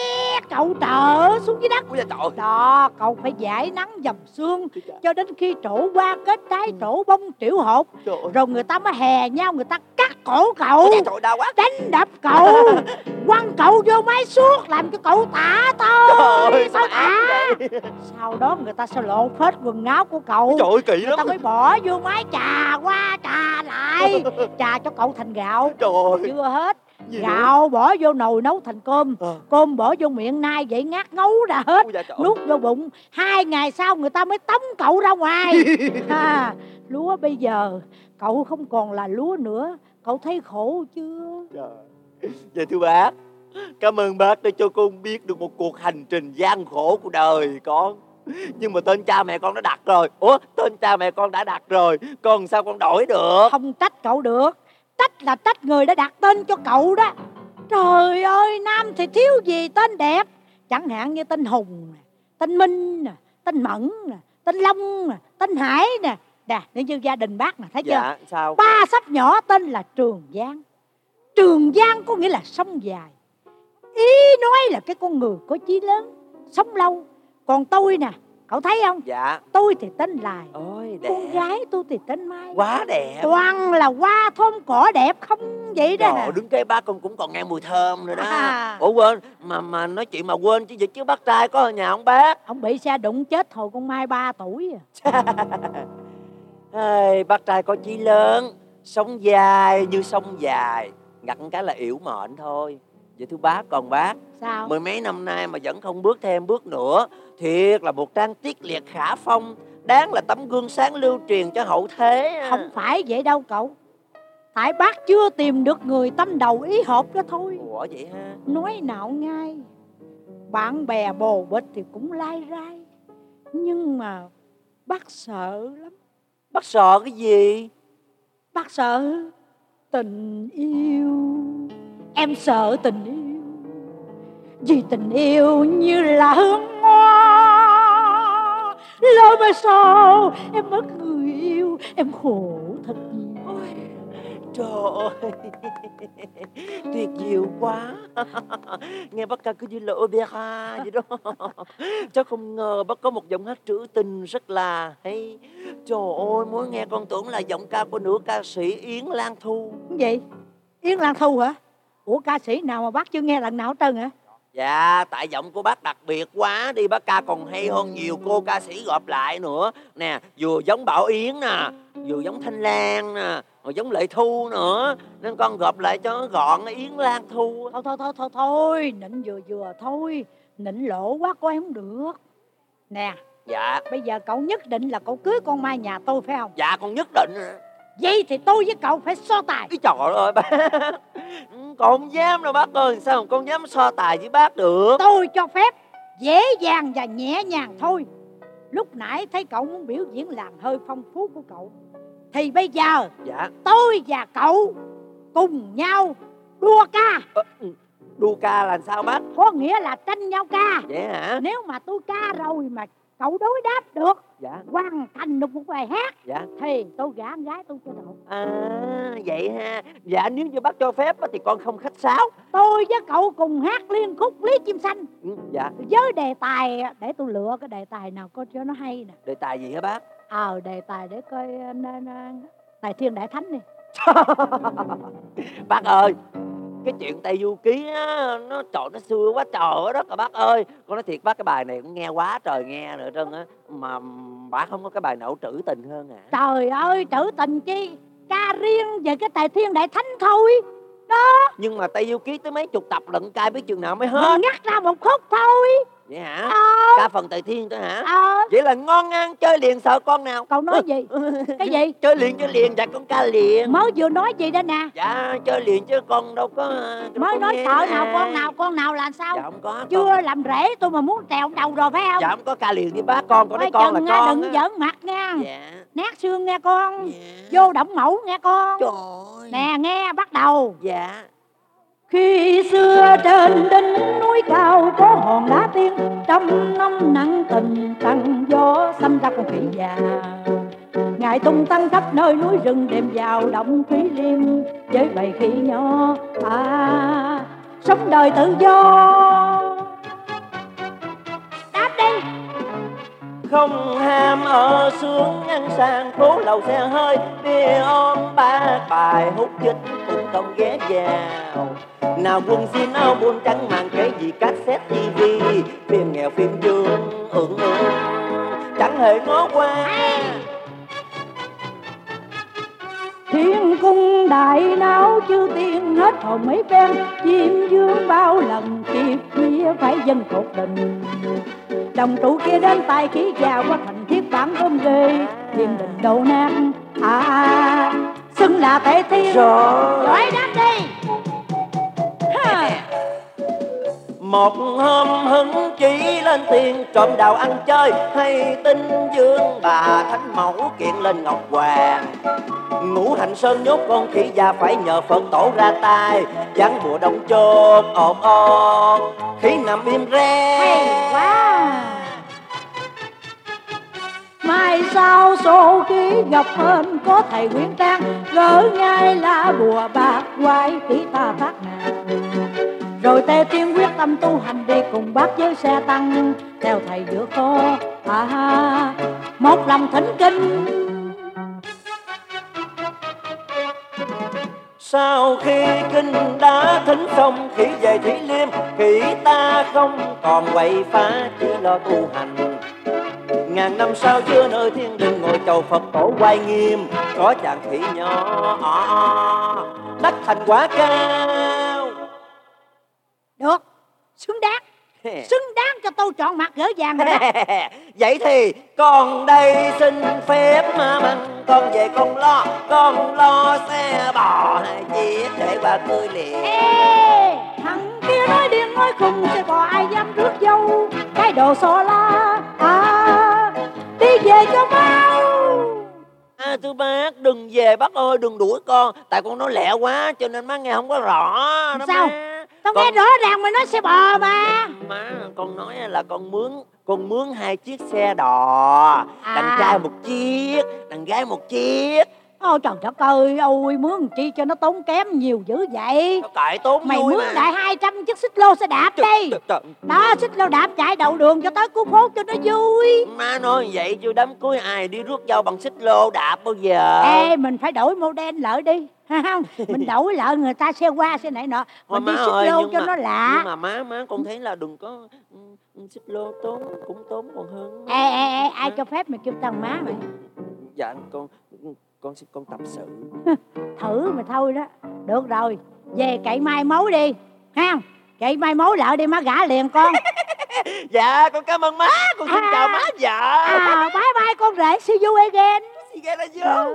Speaker 1: cậu trở xuống dưới đất.
Speaker 4: Ôi da trời.
Speaker 1: Đó, cậu phải giải nắng dầm sương cho đến khi trổ qua kết trái trổ bông triệu hột. Rồi người ta mới hè nhau, người ta cắt cổ cậu.
Speaker 4: Ôi da trời, đau quá.
Speaker 1: Đánh đập cậu, quăng cậu vô máy suốt, làm cho cậu tả thôi.
Speaker 4: Trời ơi, sao ác vậy?
Speaker 1: Sau đó người ta sẽ lột hết quần áo của cậu.
Speaker 4: Trời ơi, kỳ
Speaker 1: người
Speaker 4: lắm.
Speaker 1: ta mới bỏ vô máy trà qua trà lại, trà cho cậu thành gạo.
Speaker 4: Trời ơi.
Speaker 1: Chưa hết.
Speaker 4: Gì
Speaker 1: Gạo nữa? Bỏ vô nồi nấu thành cơm,
Speaker 4: à.
Speaker 1: Cơm bỏ vô miệng nai vậy ngát ngấu ra hết.
Speaker 4: Dạ,
Speaker 1: nuốt vô bụng. Hai ngày sau người ta mới tống cậu ra ngoài. À, lúa bây giờ cậu không còn là lúa nữa. Cậu thấy khổ chưa?
Speaker 4: Trời. Dạ thưa bác, cảm ơn bác đã cho con biết được một cuộc hành trình gian khổ của đời con. Nhưng mà tên cha mẹ con đã đặt rồi. Ủa, tên cha mẹ con đã đặt rồi, còn sao con đổi được?
Speaker 1: Không trách cậu được. Trách là trách người đã đặt tên cho cậu đó. Trời ơi, nam thì thiếu gì tên đẹp. Chẳng hạn như tên Hùng, tên Minh, tên Mẫn, tên Long, tên Hải nè. Nè, nếu như gia đình bác nè, thấy chưa?
Speaker 4: Dạ, sao?
Speaker 1: Ba sắp nhỏ tên là Trường Giang. Trường Giang có nghĩa là sông dài. Ý nói là cái con người có chí lớn, sống lâu. Còn tôi nè, cậu thấy không?
Speaker 4: Dạ.
Speaker 1: Tôi thì tên Lài.
Speaker 4: Ôi đẹp.
Speaker 1: Con gái tôi thì tên Mai.
Speaker 4: Quá đẹp.
Speaker 1: Toàn là hoa thơm cỏ đẹp không vậy đó.
Speaker 4: Trời, đứng kế bác con cũng còn nghe mùi thơm nữa đó.
Speaker 1: À.
Speaker 4: Ủa quên, mà mà nói chuyện mà quên chứ vậy chứ bác trai có ở nhà không bác?
Speaker 1: Ông bị xe đụng chết hồi con Mai ba tuổi à.
Speaker 4: Ê, bác trai có chí lớn, sống dài như sông dài, ngặt cái là yểu mệnh thôi. Vậy thưa bác, còn bác
Speaker 1: sao?
Speaker 4: Mười mấy năm nay mà vẫn không bước thêm bước nữa, thiệt là một trang tiết liệt khả phong, đáng là tấm gương sáng lưu truyền cho hậu thế.
Speaker 1: Không phải vậy đâu cậu. Tại bác chưa tìm được người tâm đầu ý hợp đó thôi.
Speaker 4: Ủa vậy ha?
Speaker 1: Nói nào ngay, bạn bè bồ bịch thì cũng lai rai, nhưng mà bác sợ lắm.
Speaker 4: Bác sợ cái gì?
Speaker 1: Bác sợ tình yêu. Em sợ tình yêu, vì tình yêu như là hương hoa, lỡ mà sao em mất người yêu, em khổ thật nhiều.
Speaker 4: Ôi, trời ơi, tuyệt diệu quá. Nghe bác ca cứ như là opera vậy đó. Chắc không ngờ bác có một giọng hát trữ tình rất là hay. Trời ơi, mới nghe con tưởng là giọng ca của nữ ca sĩ Yến Lan Thu.
Speaker 1: Cái gì? Yến Lan Thu hả? Ủa ca sĩ nào mà bác chưa nghe lần nào hết trơn hả?
Speaker 4: Dạ, tại giọng của bác đặc biệt quá đi, bác ca còn hay hơn nhiều cô ca sĩ gộp lại nữa. Nè, vừa giống Bảo Yến nè, vừa giống Thanh Lan nè, rồi giống Lệ Thu nữa. Nên con gộp lại cho nó gọn Yến Lan Thu.
Speaker 1: Thôi thôi thôi thôi thôi, nịnh vừa vừa thôi, nịnh lỗ quá coi không được. Nè,
Speaker 4: dạ,
Speaker 1: bây giờ cậu nhất định là cậu cưới con Mai nhà tôi phải không?
Speaker 4: Dạ con nhất định.
Speaker 1: Vậy thì tôi với cậu phải so tài.
Speaker 4: Ý trời ơi bác, con không dám đâu bác ơi, sao con dám so tài với bác được.
Speaker 1: Tôi cho phép dễ dàng và nhẹ nhàng thôi. Lúc nãy thấy cậu muốn biểu diễn làn hơi phong phú của cậu, thì bây giờ
Speaker 4: dạ,
Speaker 1: tôi và cậu cùng nhau đua ca.
Speaker 4: ờ, Đua ca là sao bác?
Speaker 1: Có nghĩa là tranh nhau ca.
Speaker 4: Vậy hả?
Speaker 1: Nếu mà tôi ca rồi mà cậu đối đáp được,
Speaker 4: dạ,
Speaker 1: hoàn thành được một bài hát,
Speaker 4: dạ,
Speaker 1: thì tôi gả con gái tôi cho cậu.
Speaker 4: À vậy ha. Dạ nếu như bác cho phép thì con không khách sáo.
Speaker 1: Tôi với cậu cùng hát liên khúc Lý Chim Xanh.
Speaker 4: Ừ, dạ.
Speaker 1: Với đề tài, để tôi lựa cái đề tài nào có cho nó hay nè.
Speaker 4: Đề tài gì hả bác?
Speaker 1: Ờ đề tài để coi nên, Tài Thiên Đại Thánh đi.
Speaker 4: Bác ơi, cái chuyện Tây Du Ký á, nó trời nó xưa quá trời đó cả bác ơi. Con nói thiệt bác, cái bài này cũng nghe quá trời nghe nữa trơn á. Mà bác không có cái bài nào trữ tình hơn à?
Speaker 1: Trời ơi, trữ tình chi, ca riêng về cái Tài Thiên Đại Thánh thôi đó.
Speaker 4: Nhưng mà Tây Du Ký tới mấy chục tập lận, cai biết chừng nào mới hết.
Speaker 1: Mình ngắt ra một khúc thôi.
Speaker 4: Vậy hả?
Speaker 1: Ờ.
Speaker 4: Ca phần Tây Thiên thôi hả?
Speaker 1: Ờ.
Speaker 4: Vậy là ngon ngang, chơi liền sợ con nào?
Speaker 1: Cậu nói gì? Cái gì?
Speaker 4: Chơi liền chơi liền, dạ con ca liền.
Speaker 1: Mới vừa nói gì đó nè?
Speaker 4: Dạ chơi liền chứ con đâu có.
Speaker 1: Mới nói sợ nào con nào con nào là sao?
Speaker 4: Dạ không có.
Speaker 1: Chưa
Speaker 4: con...
Speaker 1: làm rễ tôi mà muốn trèo đầu rồi phải không?
Speaker 4: Dạ không có ca liền với bác, con con nói con là
Speaker 1: nghe,
Speaker 4: con
Speaker 1: đừng
Speaker 4: á.
Speaker 1: giỡn mặt nha.
Speaker 4: Dạ.
Speaker 1: Nát xương nghe con.
Speaker 4: Dạ.
Speaker 1: Vô động mẫu nghe con.
Speaker 4: Trời ơi.
Speaker 1: Nè nghe bắt đầu.
Speaker 4: Dạ.
Speaker 1: Khi xưa trên đỉnh núi cao có hòn đá tiên, trăm năm nặng tình tặng gió xanh ra con khỉ già. Ngài tung tăng khắp nơi núi rừng đêm vào động thúy liêm, với bầy khỉ nhỏ à sống đời tự do.
Speaker 4: Không ham ở sướng ăn sang phố lầu xe hơi, bia ôm bát bài hút chích cũng không ghé vào. Nào quần jean áo buôn trắng màn kể gì cassette tivi, phim nghèo phim dương ưỡng ưỡng chẳng hề ngó qua.
Speaker 5: Thiên cung đại náo chư tiên hết hồn mấy phen, chim dương bao lần kiếp kia phải dân cột đình. Đồng trụ kia đến tay khí già qua thành thiết bản ôm ghê, thiên đình đầu nát à, à xưng là tể thiên
Speaker 4: rồi
Speaker 5: giỏi đáp đi. Ha.
Speaker 4: Một hôm hứng chỉ lên tiền trộm đào ăn chơi, hay tin dương bà thánh mẫu kiện lên ngọc hoàng. Ngũ hành sơn nhốt con khỉ già phải nhờ Phật tổ ra tay, giáng bùa đông chốt ộp ộp khỉ nằm im re.
Speaker 5: Hay quá. Mai sau số khí gặp hên có thầy Quyến Trang, gỡ ngay lá bùa bạc quay khỉ ta phát nạn. Rồi Tề Tiên quyết tâm tu hành đi cùng bác với xe tăng, theo thầy giữa kho à, một lòng thỉnh kinh.
Speaker 4: Sau khi kinh đã thính xong, khỉ về Thủy Liêm, khỉ ta không còn quậy phá chỉ lo tu hành. Ngàn năm sau chưa nơi thiên đình ngồi chầu Phật tổ quay nghiêm, có chàng khỉ nhỏ đắc thành quả cao.
Speaker 5: Được, xứng đáng, xứng đáng cho tôi chọn mặt gỡ vàng rồi đó.
Speaker 4: Vậy thì con đây xin phép mà măng, con về con lo, con lo xe bò hai chiếc để bà cười liền.
Speaker 5: Ê, thằng kia nói điên nói khùng, xe bò ai dám rước dâu, cái đồ xô la à, đi về cho mau.
Speaker 4: À, thưa bác, đừng về bác ơi, đừng đuổi con, tại con nói lẹ quá cho nên má nghe không có rõ đó.
Speaker 5: Sao?
Speaker 4: Má.
Speaker 5: Tao
Speaker 4: con...
Speaker 5: nghe rõ ràng mày nói xe bò mà.
Speaker 4: Má, con nói là con mướn Con mướn hai chiếc xe đò, à. Đàn trai một chiếc, đàn gái một chiếc.
Speaker 5: Ôi trời đất ơi, ôi mướn chi cho nó tốn kém nhiều dữ vậy.
Speaker 4: Nó cãi tốn
Speaker 5: mày
Speaker 4: vui
Speaker 5: mướn
Speaker 4: mà.
Speaker 5: đại hai trăm chiếc xích lô xe đạp đi. Đó, xích lô đạp chạy đầu đường cho tới khu phố cho nó vui.
Speaker 4: Má nói vậy chứ đám cưới ai đi rước dâu bằng xích lô đạp bao giờ.
Speaker 5: Ê, mình phải đổi model lợi đi, không? Mình đổi lợi người ta xe qua xe này nọ, mình đi xích lô cho
Speaker 4: mà,
Speaker 5: nó lạ.
Speaker 4: Nhưng mà má má con thấy là đừng có xích lô tốn, cũng tốn còn hơn.
Speaker 5: Ê ê ê, ai cho phép mày kêu tao má mày?
Speaker 4: Dạ con con xin con tập sự.
Speaker 5: Thử mà thôi đó. Được rồi, về cậy mai mối đi ha, cậy mai mối lợi đi má gả liền con.
Speaker 4: Dạ con cảm ơn má, con xin à, chào má vợ.
Speaker 5: À bye bye con rể, see you again.
Speaker 4: See you again.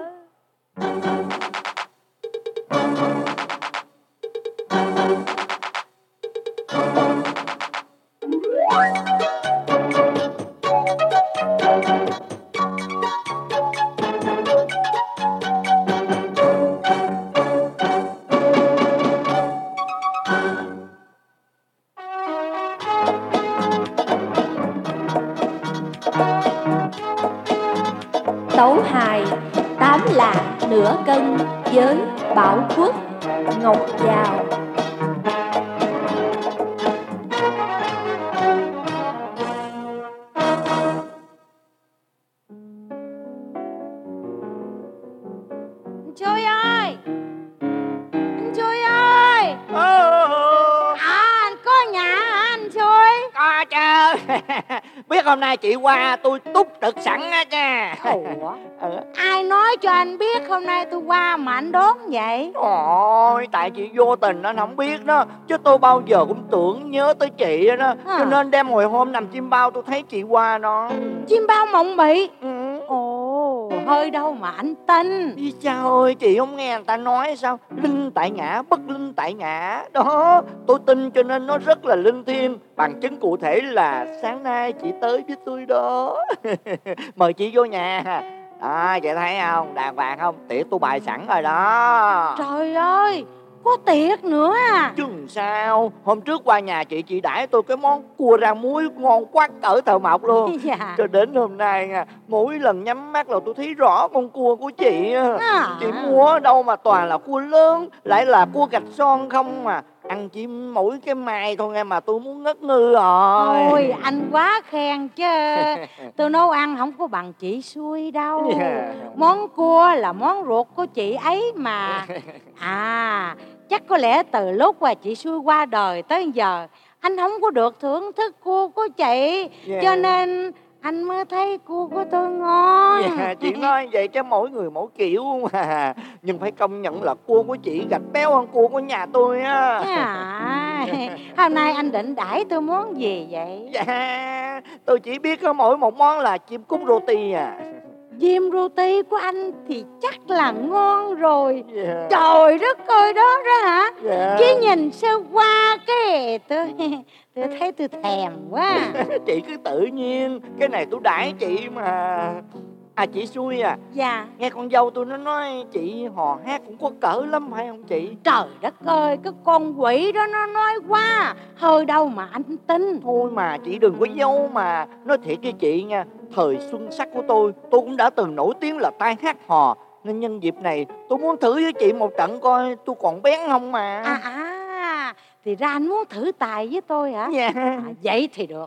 Speaker 3: Tấu hài Tám lạng nửa cân với Bảo Quốc, Ngọc Giàu.
Speaker 1: Anh Chui ơi, anh Chui ơi.
Speaker 2: Ồ,
Speaker 1: À, anh có nhà hả anh Chui?
Speaker 2: có chứ. Biết hôm nay chị qua tôi túc trực sẵn á cha.
Speaker 1: Ủa? Ừ. Ai nói cho anh biết hôm nay tôi qua mà anh đón vậy?
Speaker 2: Ôi, tại chị vô tình anh không biết đó, chứ tôi bao giờ cũng tưởng nhớ tới chị đó. À. Cho nên đêm hồi hôm nằm chim bao tôi thấy chị qua đó.
Speaker 1: Chim bao mộng mị?
Speaker 2: Ừ.
Speaker 1: Ồ, hơi đâu mà anh tin.
Speaker 2: Ý chao ơi, chị không nghe người ta nói sao linh tại ngã, bất linh tại ngã. Đó, tôi tin cho nên nó rất là linh thiêng. Bằng chứng cụ thể là sáng nay chị tới với tôi đó. Mời chị vô nhà. Đó, chị thấy không, đàng hoàng không, tiệc tôi bày sẵn rồi đó.
Speaker 1: Trời ơi, có tiệc nữa à?
Speaker 2: Chứ sao, hôm trước qua nhà chị, chị đãi tôi cái món cua rang muối ngon quá cỡ thợ mộc luôn.
Speaker 1: Dạ.
Speaker 2: Cho đến hôm nay nha, mỗi lần nhắm mắt là tôi thấy rõ con cua của chị. À. Chị mua ở đâu mà toàn là cua lớn, lại là cua gạch son không mà.
Speaker 4: ăn chỉ mỗi cái mai thôi nghe mà tôi muốn ngất ngư rồi.
Speaker 1: Ôi anh quá khen chứ. Tôi nấu ăn không có bằng chị Xui đâu.
Speaker 4: Yeah.
Speaker 1: Món cua là món ruột của chị ấy mà. À chắc có lẽ từ lúc mà chị Xui qua đời tới giờ anh không có được thưởng thức cua của chị. Yeah. Cho nên anh mới thấy cua của tôi ngon.
Speaker 4: Yeah, chị nói vậy chứ mỗi người mỗi kiểu mà. Nhưng phải công nhận là cua của chị gạch béo hơn cua của nhà tôi á.
Speaker 1: À, hôm nay anh định đãi tôi món gì vậy?
Speaker 4: Dạ, tôi chỉ biết có mỗi một món là chim cút roti à.
Speaker 1: Diêm roti của anh thì chắc là ngon rồi.
Speaker 4: Yeah.
Speaker 1: Trời đất ơi, đó đó hả?
Speaker 4: Yeah.
Speaker 1: Chứ nhìn sơ qua cái tôi tôi thấy tôi thèm quá.
Speaker 4: Chị cứ tự nhiên, cái này tôi đãi chị mà. À chị Xui à.
Speaker 1: Dạ.
Speaker 4: Nghe con dâu tôi nó nói chị hò hát cũng có cỡ lắm phải không chị?
Speaker 1: Trời đất ơi, cái con quỷ đó nó nói quá. Hơi đâu mà anh tin.
Speaker 4: Thôi mà chị đừng có dâu mà. Nói thiệt với chị nha, thời xuân sắc của tôi, tôi cũng đã từng nổi tiếng là tai hát hò. Nên nhân dịp này tôi muốn thử với chị một trận coi tôi còn bén không mà.
Speaker 1: À à, thì ra anh muốn thử tài với tôi hả?
Speaker 4: Dạ.
Speaker 1: À, vậy thì được.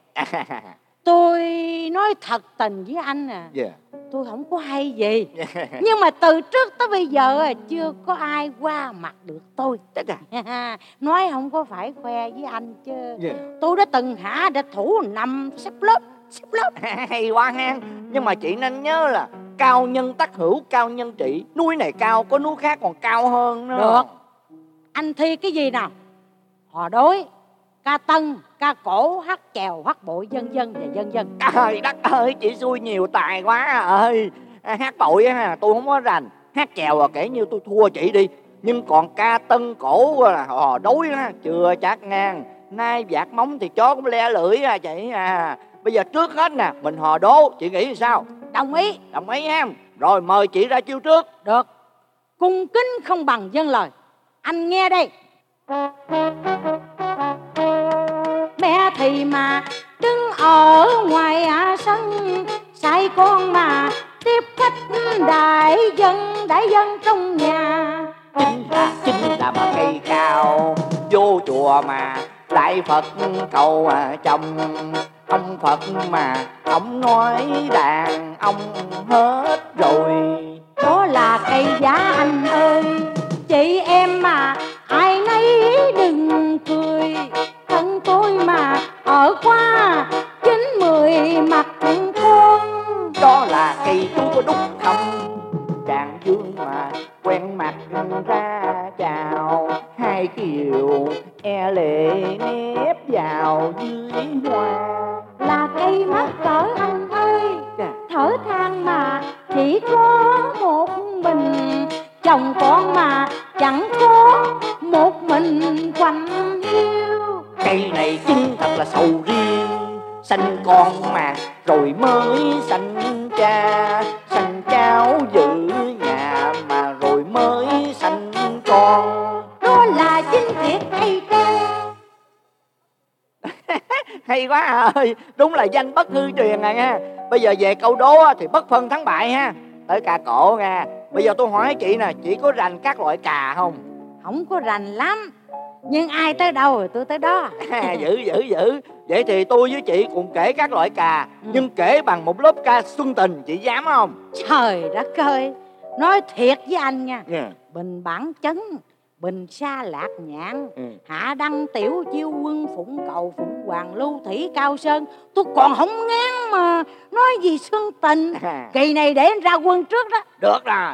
Speaker 1: Tôi nói thật tình với anh à.
Speaker 4: Dạ.
Speaker 1: Tôi không có hay gì. Nhưng mà từ trước tới bây giờ chưa có ai qua mặt được tôi.
Speaker 4: Chắc à.
Speaker 1: Nói không có phải khoe với anh chứ.
Speaker 4: Yeah.
Speaker 1: Tôi đã từng hạ địch thủ nằm xếp lớp xếp lớp.
Speaker 4: Hay quá ha. Nhưng mà chị nên nhớ là cao nhân tác hữu, cao nhân trị. Núi này cao, có núi khác còn cao hơn nữa.
Speaker 1: Được. Anh thi cái gì nào? Hò đối, ca tân, ca cổ, hát chèo, hát bội, dân dân và dân dân.
Speaker 4: Trời đất ơi, chị Xui nhiều tài quá ơi. Hát bội á, tôi không có rành. Hát chèo là kể như tôi thua chị đi. Nhưng còn ca tân cổ là hò đối á, chưa chắc ngang. Nay vạt móng thì chó cũng le lưỡi à chị à. Bây giờ trước hết nè, mình hò đố, chị nghĩ sao?
Speaker 1: Đồng ý.
Speaker 4: Đồng ý ha. Rồi mời chị ra chiêu trước.
Speaker 1: Được. Cung kính không bằng vâng lời. Anh nghe đây. Mẹ thì mà đứng ở ngoài sân, sai con mà tiếp khách đại dân, đại dân trong nhà.
Speaker 4: Chính là, chính là mà cây cao, vô chùa mà đại Phật cầu chồng. Ông Phật mà ông nói đàn ông hết rồi.
Speaker 1: Đó là cây giá anh ơi. Chị em mà ai nấy đừng cười. Thân tôi mà ở qua chín mười mặt con.
Speaker 4: Đó là cây chú có đúng không? Chàng dương mà quen mặt ra chào. Hai kiều e lệ nếp vào dưới hoa.
Speaker 1: Là cây mắc cỡ anh ơi. Thở than mà chỉ có một mình. Chồng con mà chẳng có một mình quanh hiu.
Speaker 4: Cây này chính thật là sầu riêng. Sanh con mà rồi mới sanh cha. Sanh cháu giữ nhà mà rồi mới sanh con.
Speaker 1: Đó là chính thiệt hay trăng.
Speaker 4: Hay quá ơi. Đúng là danh bất hư truyền à nha. Bây giờ về câu đố thì bất phân thắng bại ha. Tới ca cổ nha. Bây giờ tôi hỏi chị nè, chị có rành các loại cà không?
Speaker 1: Không có rành lắm. Nhưng ai tới đâu rồi tôi tới đó.
Speaker 4: Dữ dữ dữ. Vậy thì tôi với chị cùng kể các loại cà. Ừ. Nhưng kể bằng một lớp ca xuân tình, chị dám không?
Speaker 1: Trời đất ơi. Nói thiệt với anh nha.
Speaker 4: Yeah.
Speaker 1: Bình Bản Chấn, Bình Sa Lạc Nhạn,
Speaker 4: ừ.
Speaker 1: Hạ Đăng Tiểu Chiêu Quân, Phụng Cầu, Phụng Hoàng, Lưu Thủy, Cao Sơn. Tôi còn không ngán mà. Nói gì xuân tình. À. Kỳ này để anh ra quân trước đó.
Speaker 4: Được rồi.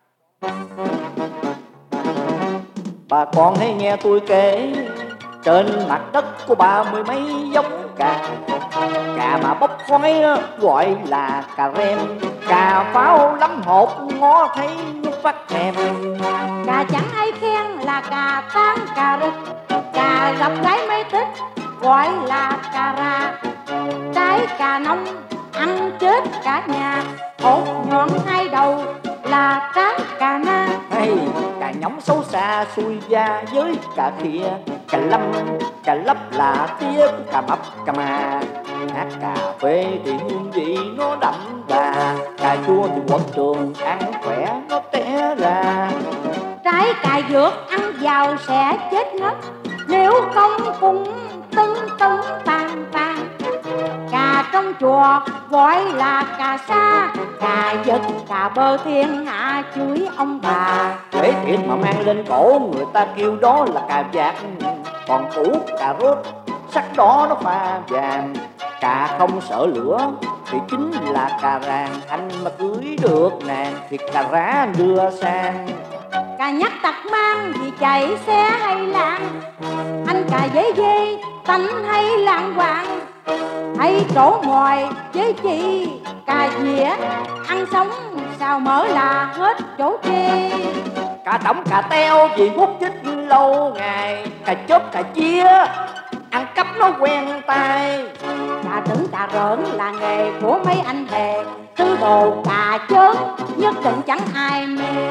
Speaker 4: Bà con hãy nghe tôi kể. Trên mặt đất của ba mươi mấy giống cà. Cà mà bốc khói gọi là cà rem. Cà pháo lắm hột ngó thấy nhúc phát thèm.
Speaker 1: Cà chẳng ai khen là cà tán cà rực. Cà gặp gái mê tích gọi là cà ra. Trái cà nông ăn chết cả nhà. Hột nhọn hai đầu là trái cà na.
Speaker 4: Hey, cà nhóng xấu xa xui da với cà khịa. Cà lâm, cà lấp là tía của cà mập cà mà. Hát cà phê thì hương vị nó đậm đà. Cà chua thì quật trường ăn khỏe nó té ra.
Speaker 1: Trái cà dược ăn vào sẽ chết ngất. nếu không cũng tưng tưng tàn tàn. Cà trong chùa gọi là cà sa, cà giật cà bơ thiên hạ chửi ông bà.
Speaker 4: Để thiệt mà mang lên cổ người ta kêu đó là cà vạt. Còn củ cà rốt sắc đỏ nó pha vàng. Cà không sợ lửa thì chính là cà ràng. Anh mà cưới được nàng thì cà rá đưa sang.
Speaker 1: Cà nhắc tặc mang vì chạy xe hay làng, anh cà dế dê tánh hay làng hoàng. Hay trổ mồi với chị cà dĩa, ăn sống sao mở là hết chỗ chê.
Speaker 4: Cà tỏng cà teo vì hút chích lâu ngày. Cà chớp cà chia ăn cắp nó quen tay.
Speaker 1: Cà trứng cà rỡn là nghề của mấy anh hề, tư đồ cà chớp nhất định chẳng ai mê.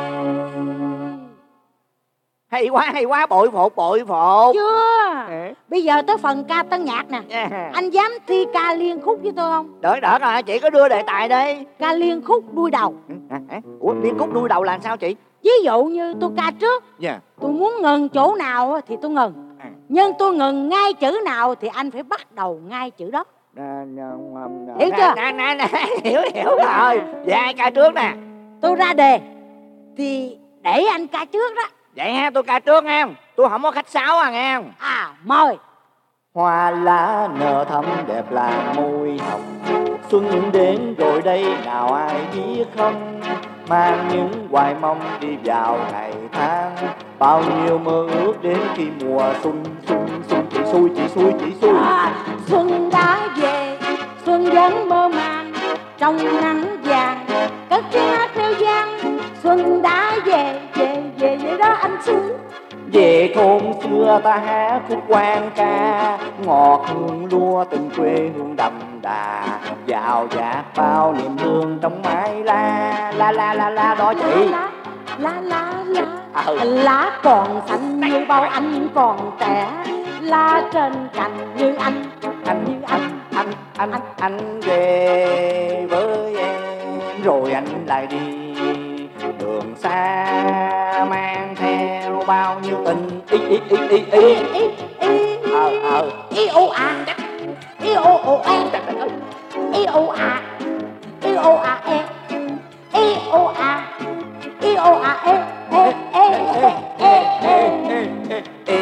Speaker 4: Hay quá hay quá, bội phục bội phục.
Speaker 1: Chưa
Speaker 4: à.
Speaker 1: Bây giờ tới phần ca tân nhạc nè.
Speaker 4: à.
Speaker 1: Anh dám thi ca liên khúc với tôi không?
Speaker 4: Đợi đợi rồi, chị có đưa đề tài đây.
Speaker 1: Ca liên khúc đuôi đầu.
Speaker 4: à, à. Ủa liên khúc đuôi đầu là sao chị?
Speaker 1: Ví dụ như tôi ca trước,
Speaker 4: yeah.
Speaker 1: tôi muốn ngừng chỗ nào thì tôi ngừng,
Speaker 4: à.
Speaker 1: nhưng tôi ngừng ngay chữ nào thì anh phải bắt đầu ngay chữ đó.
Speaker 4: à,
Speaker 1: hiểu chưa?
Speaker 4: Nè nè nè, hiểu hiểu rồi. Dạ ai ca trước nè?
Speaker 1: Tôi ra đề thì để anh ca trước đó.
Speaker 4: Vậy ha, tôi ca trước nghe. Tôi không có khách sáo à nghe.
Speaker 1: À mời.
Speaker 4: Hoa lá nở thắm đẹp là môi hồng, xuân đến rồi đây nào ai biết không. Mang những hoài mong đi vào ngày tháng, bao nhiêu mơ ước đến khi mùa xuân. Xuân xuân chị xui chị xui chị xui.
Speaker 1: à, Xuân đã về, xuân vẫn mơ màng trong nắng vàng, cất tiếng hát theo gian. Xuân đã về, về, về vậy đó anh xứ.
Speaker 4: Về thôn xưa ta hát khúc quan ca, ngọt hương lúa từng quê hương đậm đà. Vào dạt bao niềm hương trong mái la. La la la la đó chị.
Speaker 1: La la la la,
Speaker 4: ừ.
Speaker 1: Lá còn xanh như bao anh còn trẻ. La trên cành như anh,
Speaker 4: Anh
Speaker 1: như anh.
Speaker 4: anh anh anh anh về với em rồi anh lại đi. Đường xa mang theo bao nhiêu tình ý ý ý ý ý
Speaker 1: ý ý
Speaker 4: ờ ờ
Speaker 1: ý ô à ý ô ô e ý ô à ý ô à e ý ô à ý ô à e e e e e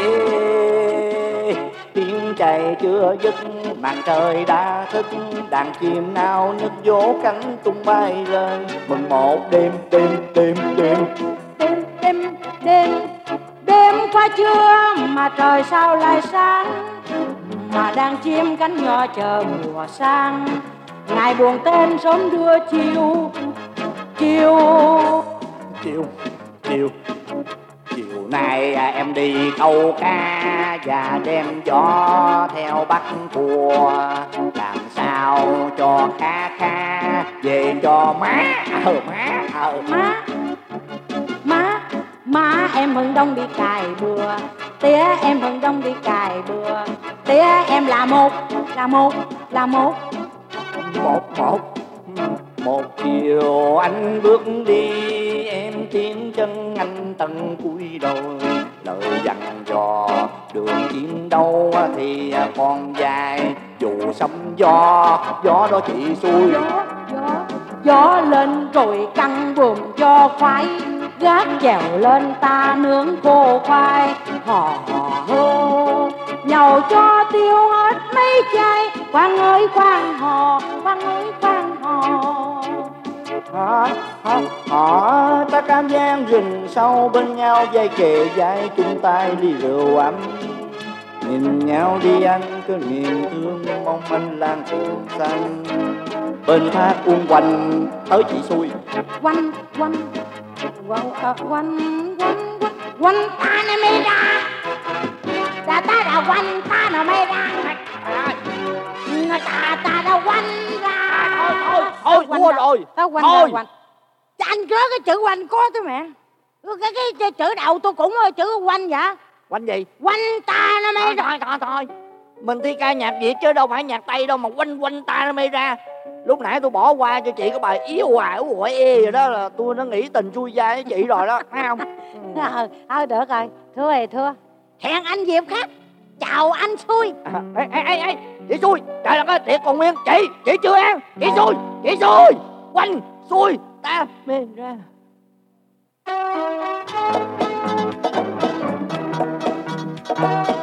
Speaker 4: e. Tiếng chạy chưa dứt màn trời đã thức, đàn chim nao nức vỗ cánh tung bay lên. Mừng một đêm đêm đêm đêm
Speaker 1: đêm đêm đêm đêm qua trưa mà trời sao lại sáng, mà đang chim cánh nhỏ chờ mùa sang. Ngày buồn tên sớm đưa chiều chiều
Speaker 4: chiều chiều chiều nay em đi câu cá và đem gió theo bắt cua. Làm sao cho khá khá về cho má. ờ má ờ
Speaker 1: má má má em hừng đông đi cài bừa, tía em hừng đông đi cài bừa. Tía em là một là một là một
Speaker 4: một một một chiều anh bước đi, em tiến chân anh tận cúi đầu. Lời dặn dò đường chim đâu thì còn dài, dù sóng gió gió đó chị xui.
Speaker 1: gió gió gió lên rồi căng buồm cho khoái, gác chèo lên ta nướng khô khoai. Hò hò hô nhậu cho tiêu hết mấy chai, khoan ơi khoan hò khoan ơi khoan hò.
Speaker 4: Họ, họ, họ ta cam gian rừng sâu bên nhau dây kề dây chung tay ly rượu ấm. Nhìn nhau đi anh cứ niềm thương mong anh lan trường xanh. Bên thác uống quanh tới chị xui.
Speaker 1: Quanh quanh quanh quanh quanh quanh ta này mê ra, ta ta đã quanh ta nào mê ra, ta ta đã quanh ra.
Speaker 4: Thôi thôi thôi thua rồi.
Speaker 1: Tao quanh
Speaker 4: thôi.
Speaker 1: Quanh. Anh có cái chữ quanh có thôi mẹ. Cái, cái, cái chữ đầu tôi cũng là chữ quanh vậy.
Speaker 4: Quanh gì?
Speaker 1: Quanh ta nó mê ra.
Speaker 4: Thôi thôi thôi. Mình thi ca nhạc Việt chứ đâu phải nhạc Tây đâu mà quanh quanh ta nó mê ra. Lúc nãy tôi bỏ qua cho chị cái bài yếu hoài yếu hoài ê rồi đó là tôi nó nghĩ tình xui dai với chị rồi đó, thấy không?
Speaker 1: Ờ, thôi được rồi, thưa ơi thưa. Hẹn anh dịp khác. Chào anh Xui.
Speaker 6: À, ê, ê, ê, ê, chị Xui, trời đất ơi, thiệt còn nguyên, chị, chị chưa ăn, chị Xui, chị Xui, quanh, Xui, ta mê ra.